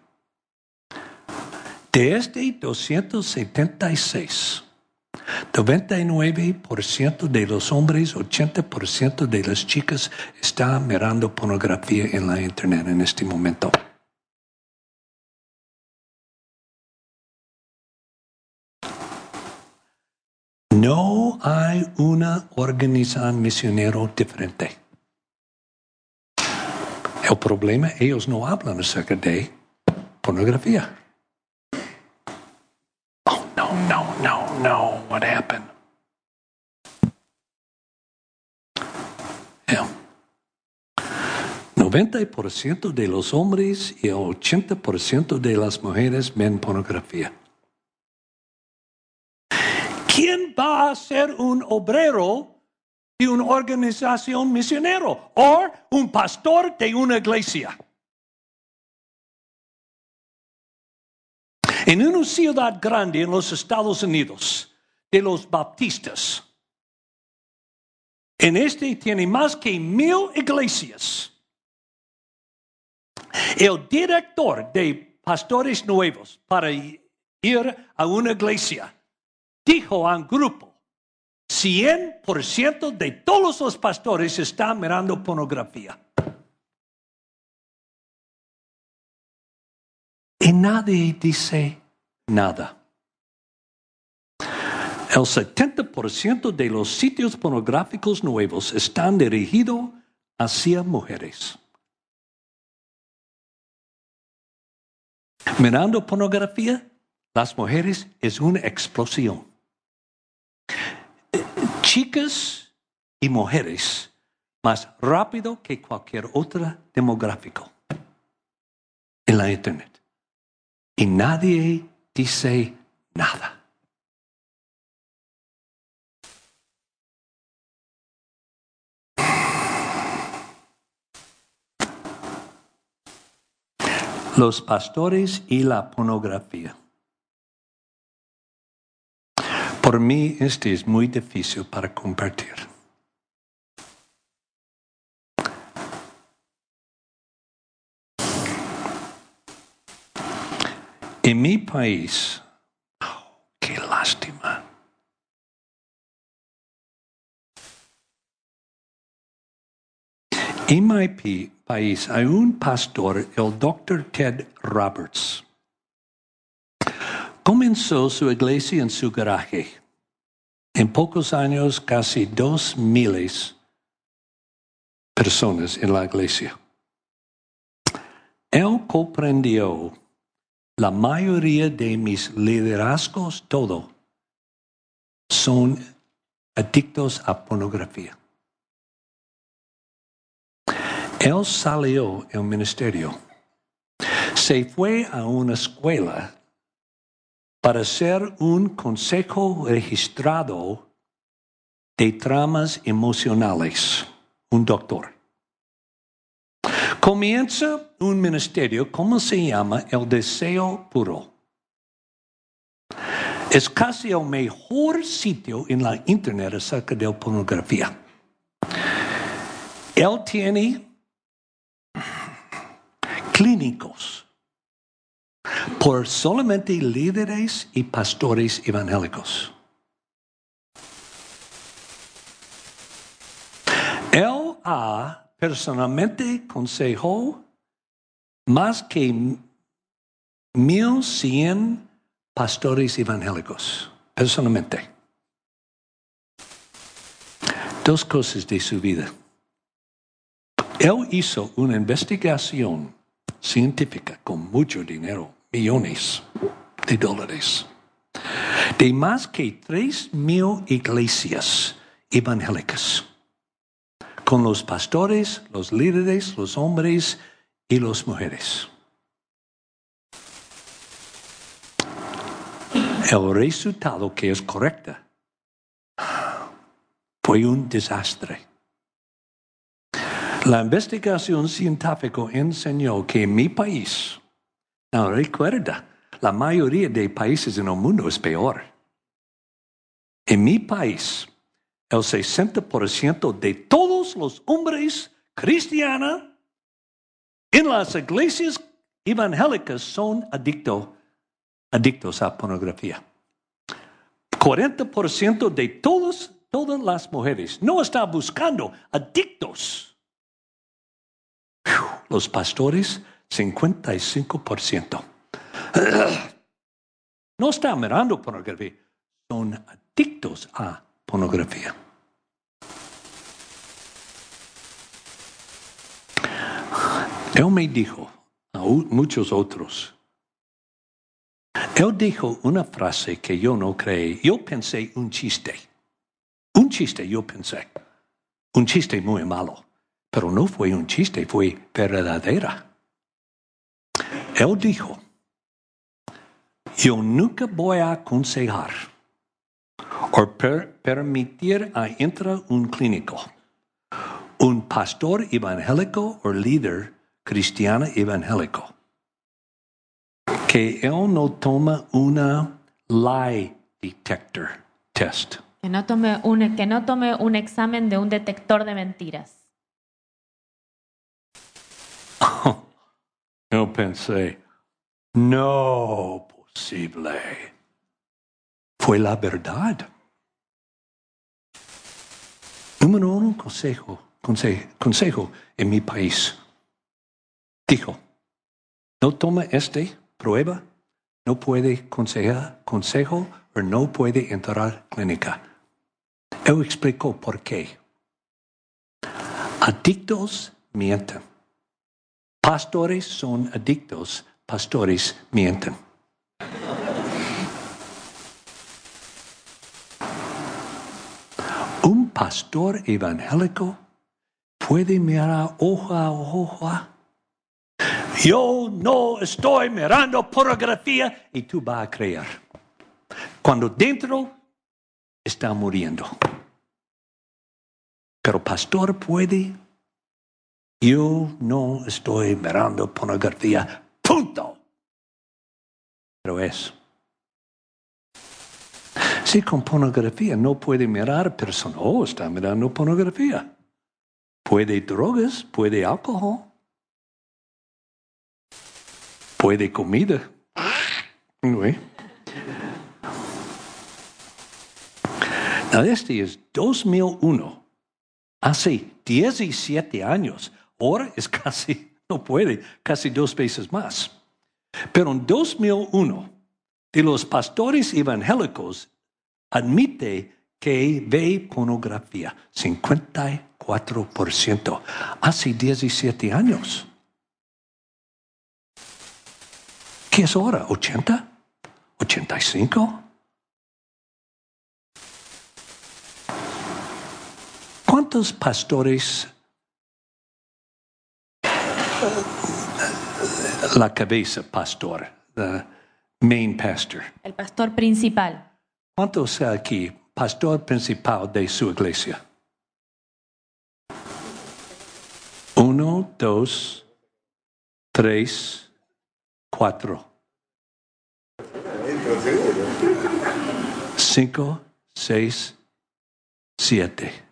De este doscientos setenta y seis, noventa y nueve por ciento de los hombres, ochenta por ciento de las chicas están mirando pornografía en la internet en este momento. No hay una organización misionera diferente. El problema, ellos no hablan acerca de pornografía. Oh, no, no, no, no. What happened? Yeah. noventa por ciento de los hombres y el ochenta por ciento de las mujeres ven pornografía. ¿Quién va a ser un obrero de una organización misionera o un pastor de una iglesia? En una ciudad grande en los Estados Unidos, de los bautistas, en este tiene más que mil iglesias. El director de pastores nuevos para ir a una iglesia dijo a un grupo, cien por ciento de todos los pastores están mirando pornografía. Y nadie dice nada. El setenta por ciento de los sitios pornográficos nuevos están dirigidos hacia mujeres. Mirando pornografía, las mujeres es una explosión. Chicas y mujeres más rápido que cualquier otro demográfico en la internet. Y nadie dice nada. Los pastores y la pornografía. Por mí, este es muy difícil para compartir. En mi país, oh, qué lástima. En mi país hay un pastor, el doctor Ted Roberts. Comenzó su iglesia en su garaje. En pocos años, casi dos miles personas en la iglesia. Él comprendió la mayoría de mis liderazgos, todo, son adictos a pornografía. Él salió del ministerio. Se fue a una escuela para ser un consejo registrado de tramas emocionales, un doctor. Comienza un ministerio, ¿cómo se llama? El Deseo Puro. Es casi el mejor sitio en la internet acerca de pornografía. Él tiene clínicos por solamente líderes y pastores evangélicos. Él ha personalmente aconsejado más que mil cien pastores evangélicos, personalmente. Dos cosas de su vida. Él hizo una investigación científica con mucho dinero, millones de dólares, de más que tres mil iglesias evangélicas, con los pastores, los líderes, los hombres y las mujeres. El resultado, que es correcto, fue un desastre. La investigación científica enseñó que en mi país, no recuerda, la mayoría de países en el mundo es peor. En mi país, el sesenta por ciento de todos los hombres cristianos en las iglesias evangélicas son adictos, adictos a pornografía. cuarenta por ciento de todos, todas las mujeres no están buscando adictos. Los pastores, cincuenta y cinco por ciento. No están mirando pornografía, son adictos a pornografía. Él me dijo, a muchos otros, él dijo una frase que yo no creí. Yo pensé un chiste. Un chiste yo pensé. Un chiste muy malo. Pero no fue un chiste, fue verdadera. Él dijo, yo nunca voy a aconsejar o per permitir a entrar un clínico, un pastor evangélico o líder cristiano evangélico, que él no toma una lie detector test. Que no tome un, que no tome un examen de un detector de mentiras. Yo pensé, no posible. Fue la verdad. Número uno, consejo, consejo, consejo en mi país. Dijo, no toma este prueba, no puede consejar, consejo o no puede entrar a clínica. Él explicó por qué. Adictos mienten. Pastores son adictos, pastores mienten. Un pastor evangélico puede mirar ojo a ojo. Yo no estoy mirando pornografía y tú vas a creer. Cuando dentro está muriendo. Pero pastor puede. Yo no estoy mirando pornografía. Punto. Pero es. Si con pornografía no puede mirar persona, oh, está mirando pornografía. Puede drogas, puede alcohol. Puede comida. Anyway. Now, este es dos mil uno. Hace diecisiete años. Ahora es casi, no puede, casi dos veces más. Pero en dos mil uno, de los pastores evangélicos, admite que ve pornografía. cincuenta y cuatro por ciento. Hace diecisiete años. ¿Qué es ahora? ¿ochenta? ¿ochenta y cinco? ¿Cuántos pastores, la cabeza pastor, the main pastor? El pastor principal. ¿Cuántos aquí, pastor principal de su iglesia? Uno, dos, tres, cuatro. Cinco, seis, siete.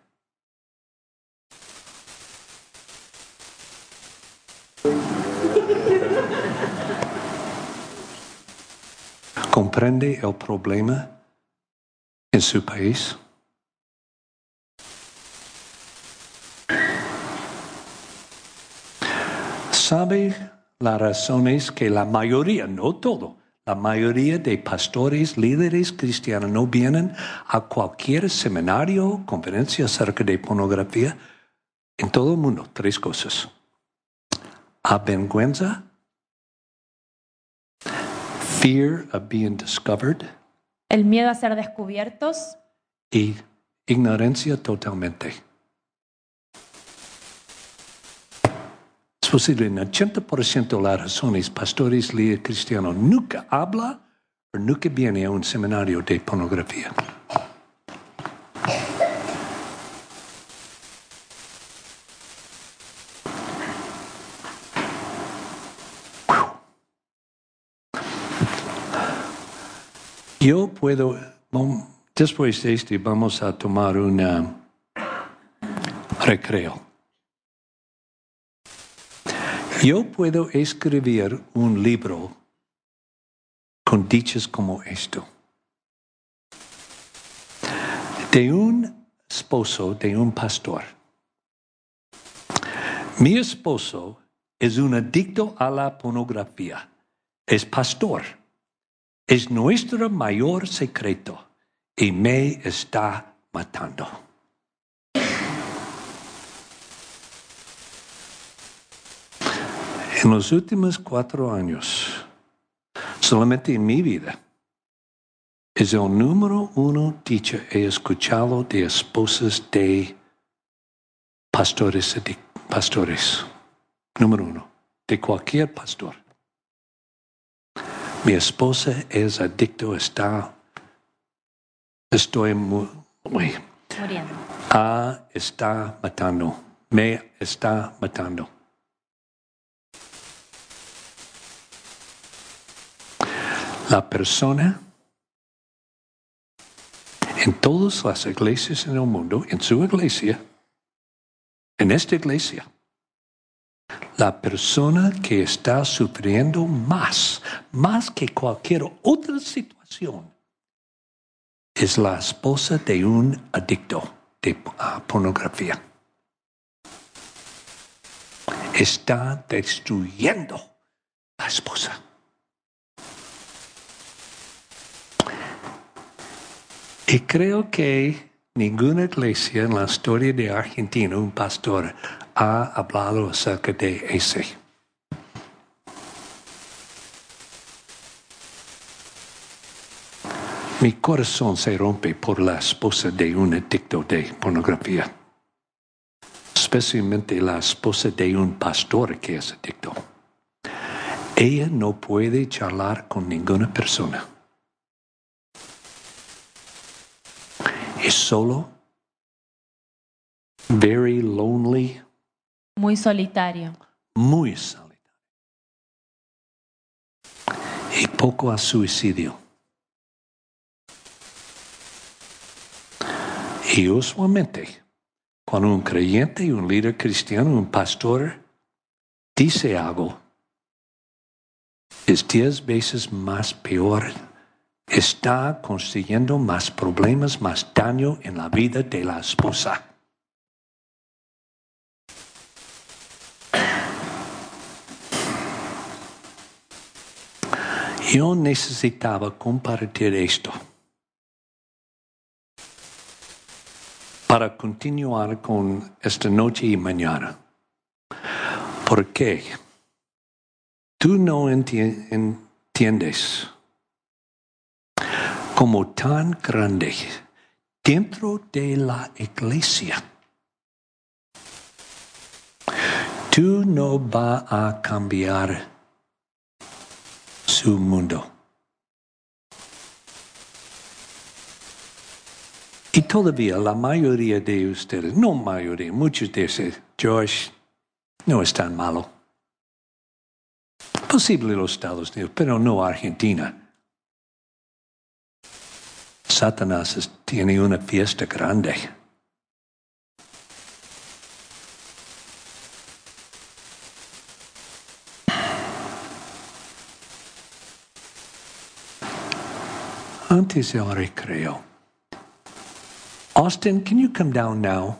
¿Comprende el problema en su país? ¿Sabe las razones que la mayoría, no todo, la mayoría de pastores, líderes cristianos no vienen a cualquier seminario, conferencia acerca de pornografía? En todo el mundo, tres cosas. Avergüenza, fear of being discovered, El miedo a ser descubiertos y ignorancia totalmente. Es posible, en ochenta por ciento de las razones, pastores, líderes cristianos nunca habla o nunca viene a un seminario de pornografía. Yo puedo, después de este vamos a tomar un recreo. Yo puedo escribir un libro con dichos como esto. De un esposo, de un pastor. Mi esposo es un adicto a la pornografía. Es pastor. Es nuestro mayor secreto y me está matando. En los últimos cuatro años, solamente en mi vida, es el número uno dicho he escuchado de esposas de pastores, pastores. Número uno, de cualquier pastor. Mi esposa es adicto, está, estoy muy, muy muriendo. ah, está matando, me está matando. La persona en todas las iglesias en el mundo, en su iglesia, en esta iglesia, la persona que está sufriendo más, más que cualquier otra situación, es la esposa de un adicto de uh, pornografía. Está destruyendo a la esposa. Y creo que ninguna iglesia en la historia de Argentina, un pastor, ha hablado acerca de ese. Mi corazón se rompe por la esposa de un adicto de pornografía, especialmente la esposa de un pastor que es adicto. Ella no puede charlar con ninguna persona. Es solo, very lonely, Muy solitario. muy solitario. Y poco a suicidio. Y usualmente, cuando un creyente, un líder cristiano, un pastor dice algo, es diez veces más peor. Está consiguiendo más problemas, más daño en la vida de la esposa. Yo necesitaba compartir esto para continuar con esta noche y mañana. Porque tú no enti- entiendes como tan grande dentro de la iglesia. Tú no vas a cambiar su mundo. Y todavía la mayoría de ustedes, no mayoría, muchos dicen, Josh, no es tan malo. Posible los Estados Unidos, pero no Argentina. Satanás tiene una fiesta grande. Antes del recreo. Austin, can you come down now?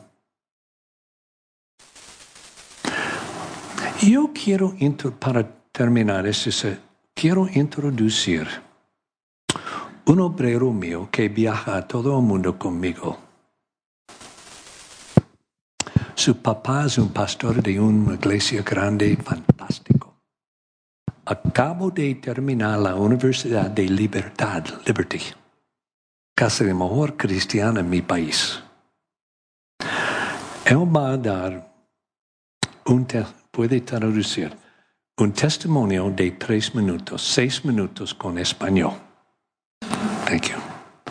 Yo quiero, para terminar, este, quiero introducir un obrero mío que viaja a todo el mundo conmigo. Su papá es un pastor de una iglesia grande, fantástico. Acabo de terminar la Universidad de Libertad, Liberty, casi la mejor cristiana en mi país. Él va a dar un, te puede traducir, un testimonio de tres minutos, seis minutos con español. Thank you.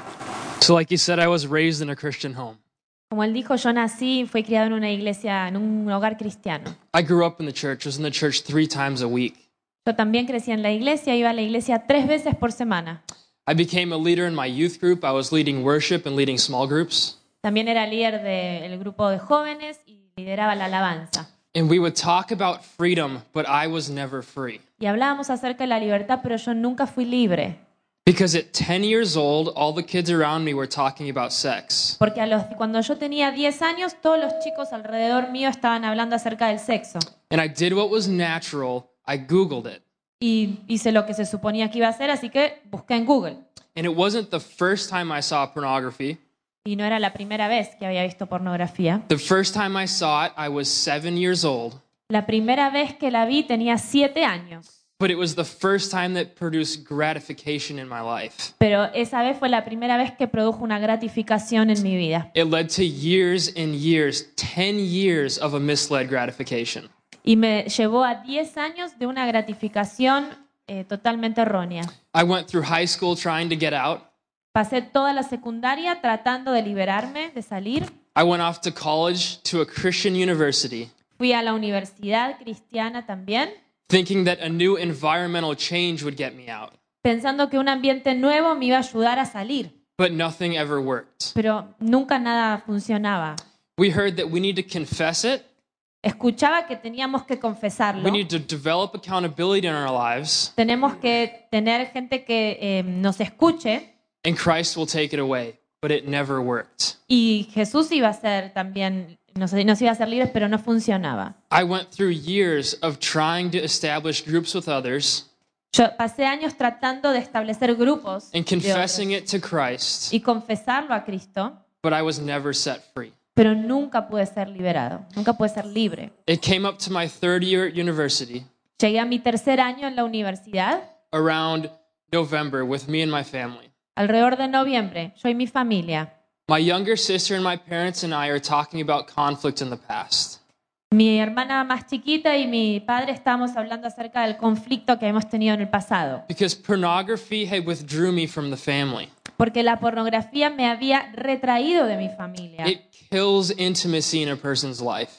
So like you said, I was raised in a Christian home. Como él dijo, yo nací y fui criado en una iglesia, en un hogar cristiano. I grew up in the church. I was in the church three times a week. Yo también crecí en la iglesia, iba a la iglesia tres veces por semana. I became a leader in my youth group. I was leading worship and leading small groups. También era líder del grupo de jóvenes y lideraba la alabanza. And we would talk about freedom, but I was never free. Y hablábamos acerca de la libertad, pero yo nunca fui libre. Because at ten years old, all the kids around me were talking about sex. Porque a los, cuando yo tenía diez años, todos los chicos alrededor mío estaban hablando acerca del sexo. And I did what was natural. I Googled it. Y hice lo que se suponía que iba a hacer, así que busqué en Google. And it wasn't the first time I saw pornography. Y no era la primera vez que había visto pornografía. The first time I saw it, I was seven years old. La primera vez que la vi tenía siete años. But it was the first time that produced gratification in my life. Pero esa vez fue la primera vez que produjo una gratificación en mi vida. It led to years and years, ten years of a misled gratification. Y me llevó a diez años de una gratificación eh, totalmente errónea. I went through high school trying to get out. Pasé toda la secundaria tratando de liberarme, de salir. I went off to college to a Christian university, Fui a la universidad cristiana también, thinking that a new environmental change would get me out. pensando que un ambiente nuevo me iba a ayudar a salir. But nothing ever worked. Pero nunca nada funcionaba. We heard that we need to confess it. Escuchaba que teníamos que confesarlo. We need to develop accountability in our lives, Tenemos que tener gente que eh, nos escuche and Christ will take it away. But it never worked. y Jesús iba a ser también, nos, nos iba a hacer libres, pero no funcionaba. I went through years of trying to establish groups with others Yo pasé años tratando de establecer grupos and de otros confessing it to Christ, y confesarlo a Cristo, but I was never set free. pero nunca pude ser liberado, nunca pude ser libre. It came up to my third year at university Llegué a mi tercer año en la universidad, around November with me and my family. alrededor de noviembre, yo y mi familia. My younger sister and my parents and I are talking about conflict in the past. Mi hermana más chiquita y mi padre estábamos hablando acerca del conflicto que hemos tenido en el pasado, Because pornography had withdrew me from the family. porque la pornografía me había retraído de mi familia. It kills intimacy in a person's life.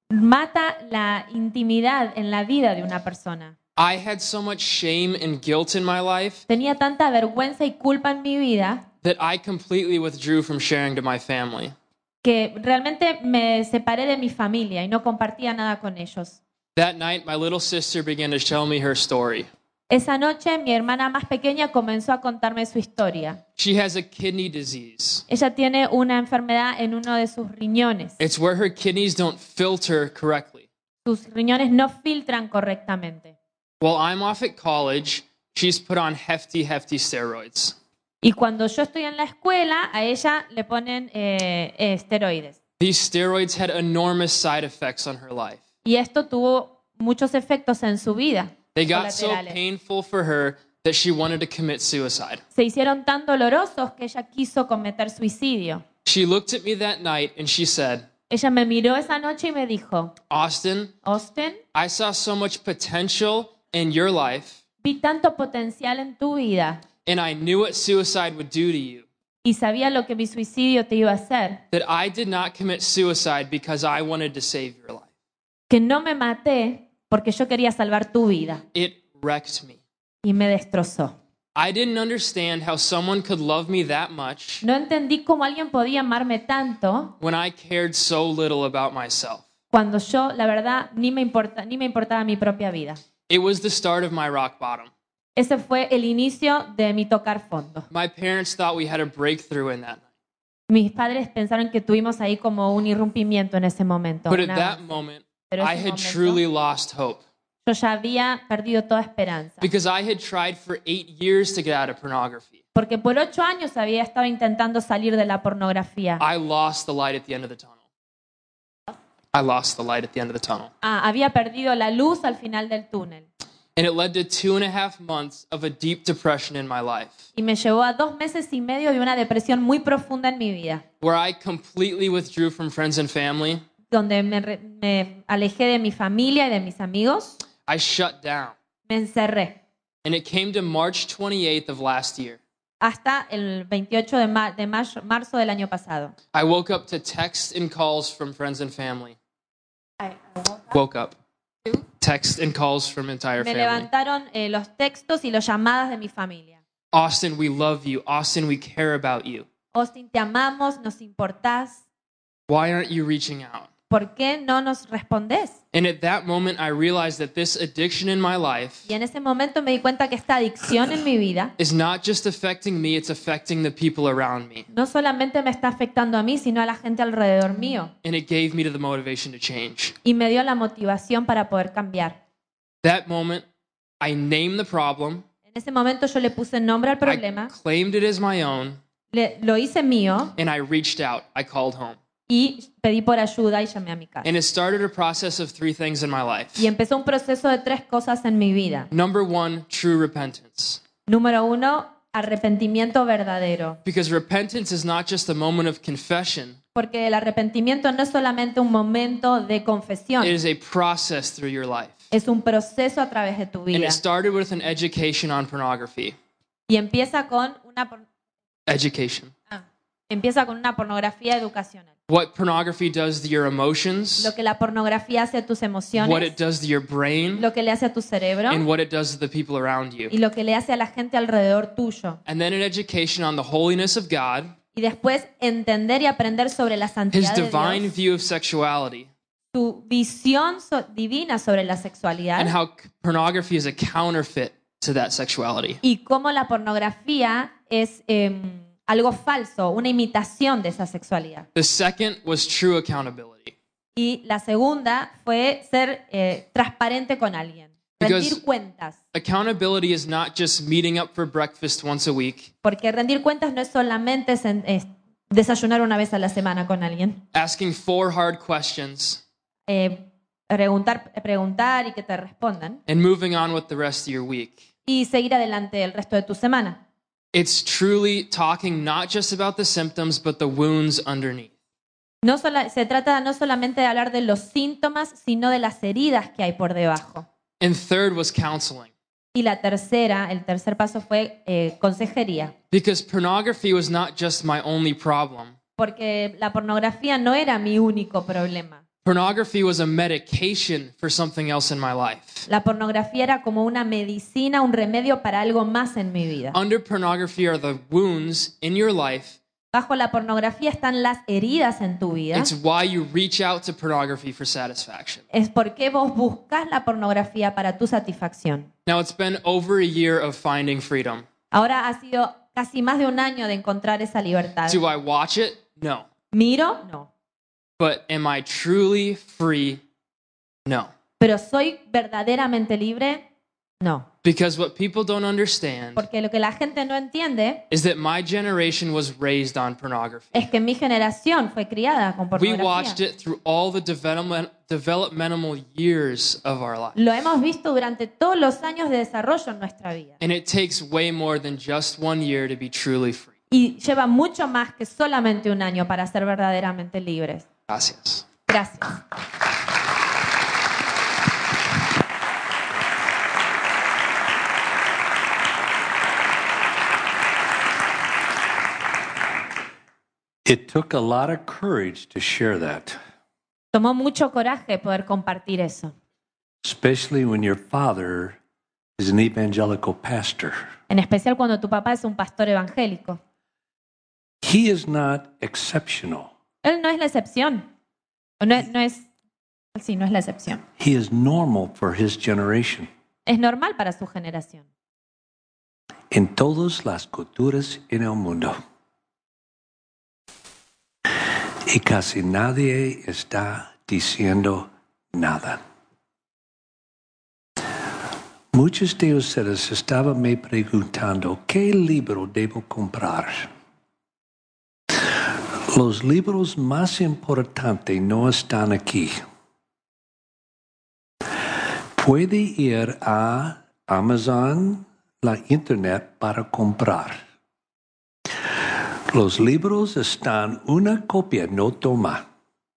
Mata la intimidad en la vida de una persona. I had so much shame and guilt in my life Tenía tanta vergüenza y culpa en mi vida that I completely withdrew from sharing to my family. que realmente me separé de mi familia y no compartía nada con ellos. That night, my little sister began to tell me her story. Esa noche mi hermana más pequeña comenzó a contarme su historia. She has a kidney disease. Ella tiene una enfermedad en uno de sus riñones. It's where her kidneys don't filter correctly. Sus riñones no filtran correctamente. While I'm off at college, she's put on hefty, hefty steroids. Y cuando yo estoy en la escuela, a ella le ponen eh, eh, esteroides. These steroids had enormous side effects on her life. Y esto tuvo muchos efectos en su vida. They got so colaterales. painful for her that she wanted to commit suicide. Se hicieron tan dolorosos que ella quiso cometer suicidio. She looked at me that night and she said, Ella me miró esa noche y me dijo, Austin, Austin, I saw so much potential in your life, vi tanto potencial en tu vida and I knew what suicide would do to you, y sabía lo que mi suicidio te iba a hacer, that I did not commit suicide because I wanted to save your life. que no me maté porque yo quería salvar tu vida. It wrecked me. Y me destrozó. I didn't understand how someone could love me that much No entendí cómo alguien podía amarme tanto when I cared so little about myself. cuando yo, la verdad, ni me importa, ni me importaba mi propia vida. It was the start of my rock bottom. Ese fue el inicio de mi tocar fondo. My parents thought we had a breakthrough in that night. Mis padres pensaron que tuvimos ahí como un irrumpimiento en ese momento. But at una- that moment, Pero I ese had momento, truly lost hope yo ya había perdido toda esperanza. because I had tried for eight years to get out of pornography. Porque por ocho años había estado intentando salir de la pornografía. I lost the light at the end of the tunnel. I lost the light at the end of the tunnel. Ah, había perdido la luz al final del túnel. And it led to two and a half months of a deep depression in my life, Y me llevó a dos meses y medio de una depresión muy profunda en mi vida, where I completely withdrew from friends and family. donde me, re- me alejé de mi familia y de mis amigos. I shut down. Me encerré And it came to March twenty-eighth of last year. hasta el veintiocho de, ma- de mayo- marzo del año pasado. I woke up to texts and calls from friends and family. I, I woke up. Woke up. Texts and calls from entire Me family. levantaron eh, los textos y las llamadas de mi familia. Austin, we love you. Austin, we care about you. Austin, te amamos, nos importás. Why aren't you reaching out? ¿Por qué no nos respondés? And at that moment, I realized that this addiction in my life Y en ese momento me di cuenta que esta adicción en mi vida is not just affecting me, it's affecting the people around me. no solamente me está afectando a mí, sino a la gente alrededor mío. And it gave me the motivation to change. Y me dio la motivación para poder cambiar. That moment, I named the problem. En ese momento yo le puse nombre al I problema, claimed it as my own, le- lo hice mío and I reached out. I called home. y pedí por ayuda y llamé a mi casa. And it started a process of three things in my life. Y empezó un proceso de tres cosas en mi vida. Number one, true repentance. Número uno, arrepentimiento verdadero. Because repentance is not just a moment of confession, Porque el arrepentimiento no es solamente un momento de confesión, it is a process through your life. es un proceso a través de tu And vida. it started with an education on pornography. Y empieza con una, por- Education. ah, empieza con una pornografía educacional. What pornography does to your emotions, Lo que la pornografía hace a tus what emociones, it does to your brain, lo que le hace a tu cerebro and what it does to the people around you. y lo que le hace a la gente alrededor tuyo. And then an education on the holiness of God, Y después entender y aprender sobre la His santidad de divine Dios, view of sexuality, tu visión so- divina sobre la and sexualidad how c- pornography is a counterfeit to that sexuality. y cómo la pornografía es em, algo falso, una imitación de esa sexualidad. The second was true accountability. Y la segunda fue ser eh, transparente con alguien, rendir Because- cuentas. Accountability is not just meeting up for breakfast once a week, Porque rendir cuentas no es solamente sen- es desayunar una vez a la semana con alguien, asking four hard questions, eh, preguntar, preguntar y que te respondan and moving on with the rest of your week. y seguir adelante el resto de tu semana. It's truly talking not just about the symptoms, but the wounds underneath. No sola- se trata no solamente de hablar de los síntomas, sino de las heridas que hay por debajo. And third was counseling. Y la tercera, el tercer paso fue eh, consejería, Because pornography was not just my only problem. porque la pornografía no era mi único problema. Pornography was a medication for something else in my life. La pornografía era como una medicina, un remedio para algo más en mi vida. Under pornography are the wounds in your life. Bajo la pornografía están las heridas en tu vida. It's why you reach out to pornography for satisfaction. Es porque vos buscas la pornografía para tu satisfacción. Now, it's been over a year of finding freedom. Ahora ha sido casi más de un año de encontrar esa libertad. Do I watch it? No. ¿Miro? No. But am I truly free? No. ¿Pero soy verdaderamente libre? No. Because what people don't understand Porque lo que la gente no entiende is that my generation was raised on pornography. es que mi generación fue criada con We watched pornografía. it through all the development, developmental years of our life. Lo hemos visto durante todos los años de desarrollo en nuestra vida. And it takes way more than just one year to be truly free. Y lleva mucho más que solamente un año para ser verdaderamente libres. Gracias. Gracias. It took a lot of courage to share that, Tomó mucho coraje poder compartir eso, especially when your father is an evangelical pastor. en especial cuando tu papá es un pastor evangélico. He is not exceptional. Él no es la excepción. O No, es- no es, sí, no es la excepción. He is normal for his generation. Es normal para su generación. en todas las culturas en el mundo. Y casi nadie está diciendo nada. Muchos de ustedes estaban me preguntando, ¿qué libro debo comprar? Los libros más importantes no están aquí. Puede ir a Amazon, la internet, para comprar. Los libros están una copia, no toma.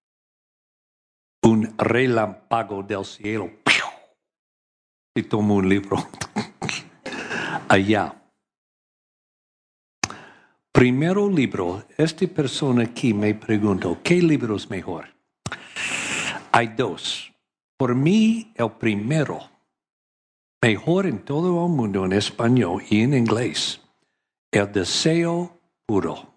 Un relámpago del cielo. Y tomo un libro. Allá. Primero libro, esta persona aquí me preguntó, ¿qué libro es mejor? Hay dos. Por mí, el primero, mejor en todo el mundo en español y en inglés, El deseo puro.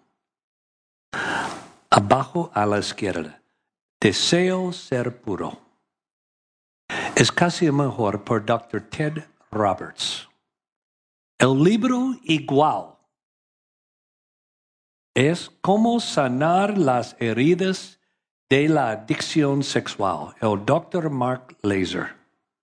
Abajo a la izquierda, Deseo ser puro. Es casi el mejor por doctor Ted Roberts. El libro igual es Cómo sanar las heridas de la adicción sexual. El doctor Mark Laaser.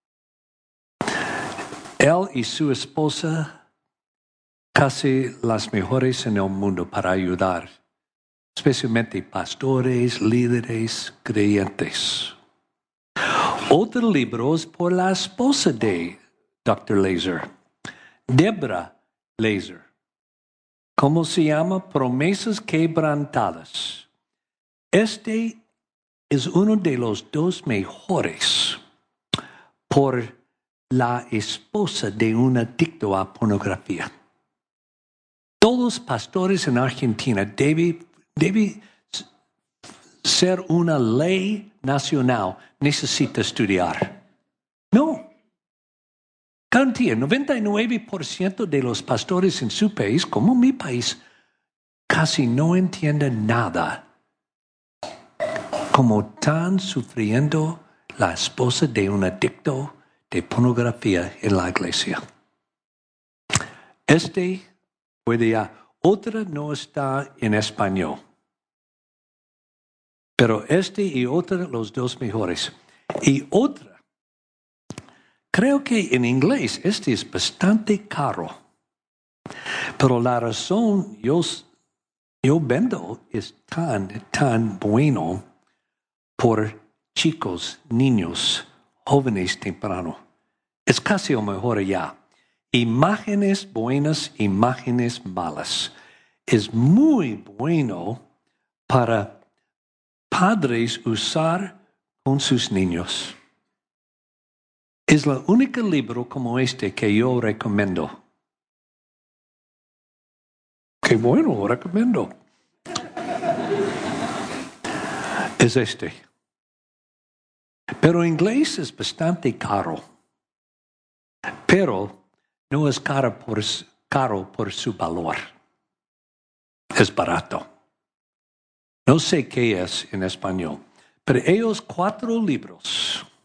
Él y su esposa, casi las mejores en el mundo para ayudar, especialmente pastores, líderes, creyentes. Otro libro es por la esposa de doctor Laaser, Deborah Laaser. ¿Cómo se llama? Promesas quebrantadas. Este es uno de los dos mejores por la esposa de un adicto a pornografía. Todos los pastores en Argentina debe, debe ser una ley nacional. Necesita estudiar. No. Garantía, noventa y nueve por ciento de los pastores en su país, como mi país, casi no entienden nada. Como están sufriendo la esposa de un adicto de pornografía en la iglesia. Este puede ya. Otra no está en español. Pero este y otra, los dos mejores. Y otra, creo que en inglés este es bastante caro. Pero la razón yo, yo vendo es tan, tan bueno por chicos, niños, jóvenes temprano. Es casi lo mejor ya. Imágenes buenas, imágenes malas. Es muy bueno para padres usar con sus niños. Es el único libro como este que yo recomiendo. Qué bueno, lo recomiendo. Es este. Pero en inglés es bastante caro. Pero no es caro por, caro por su valor. Es barato. No sé qué es en español, pero ellos cuatro libros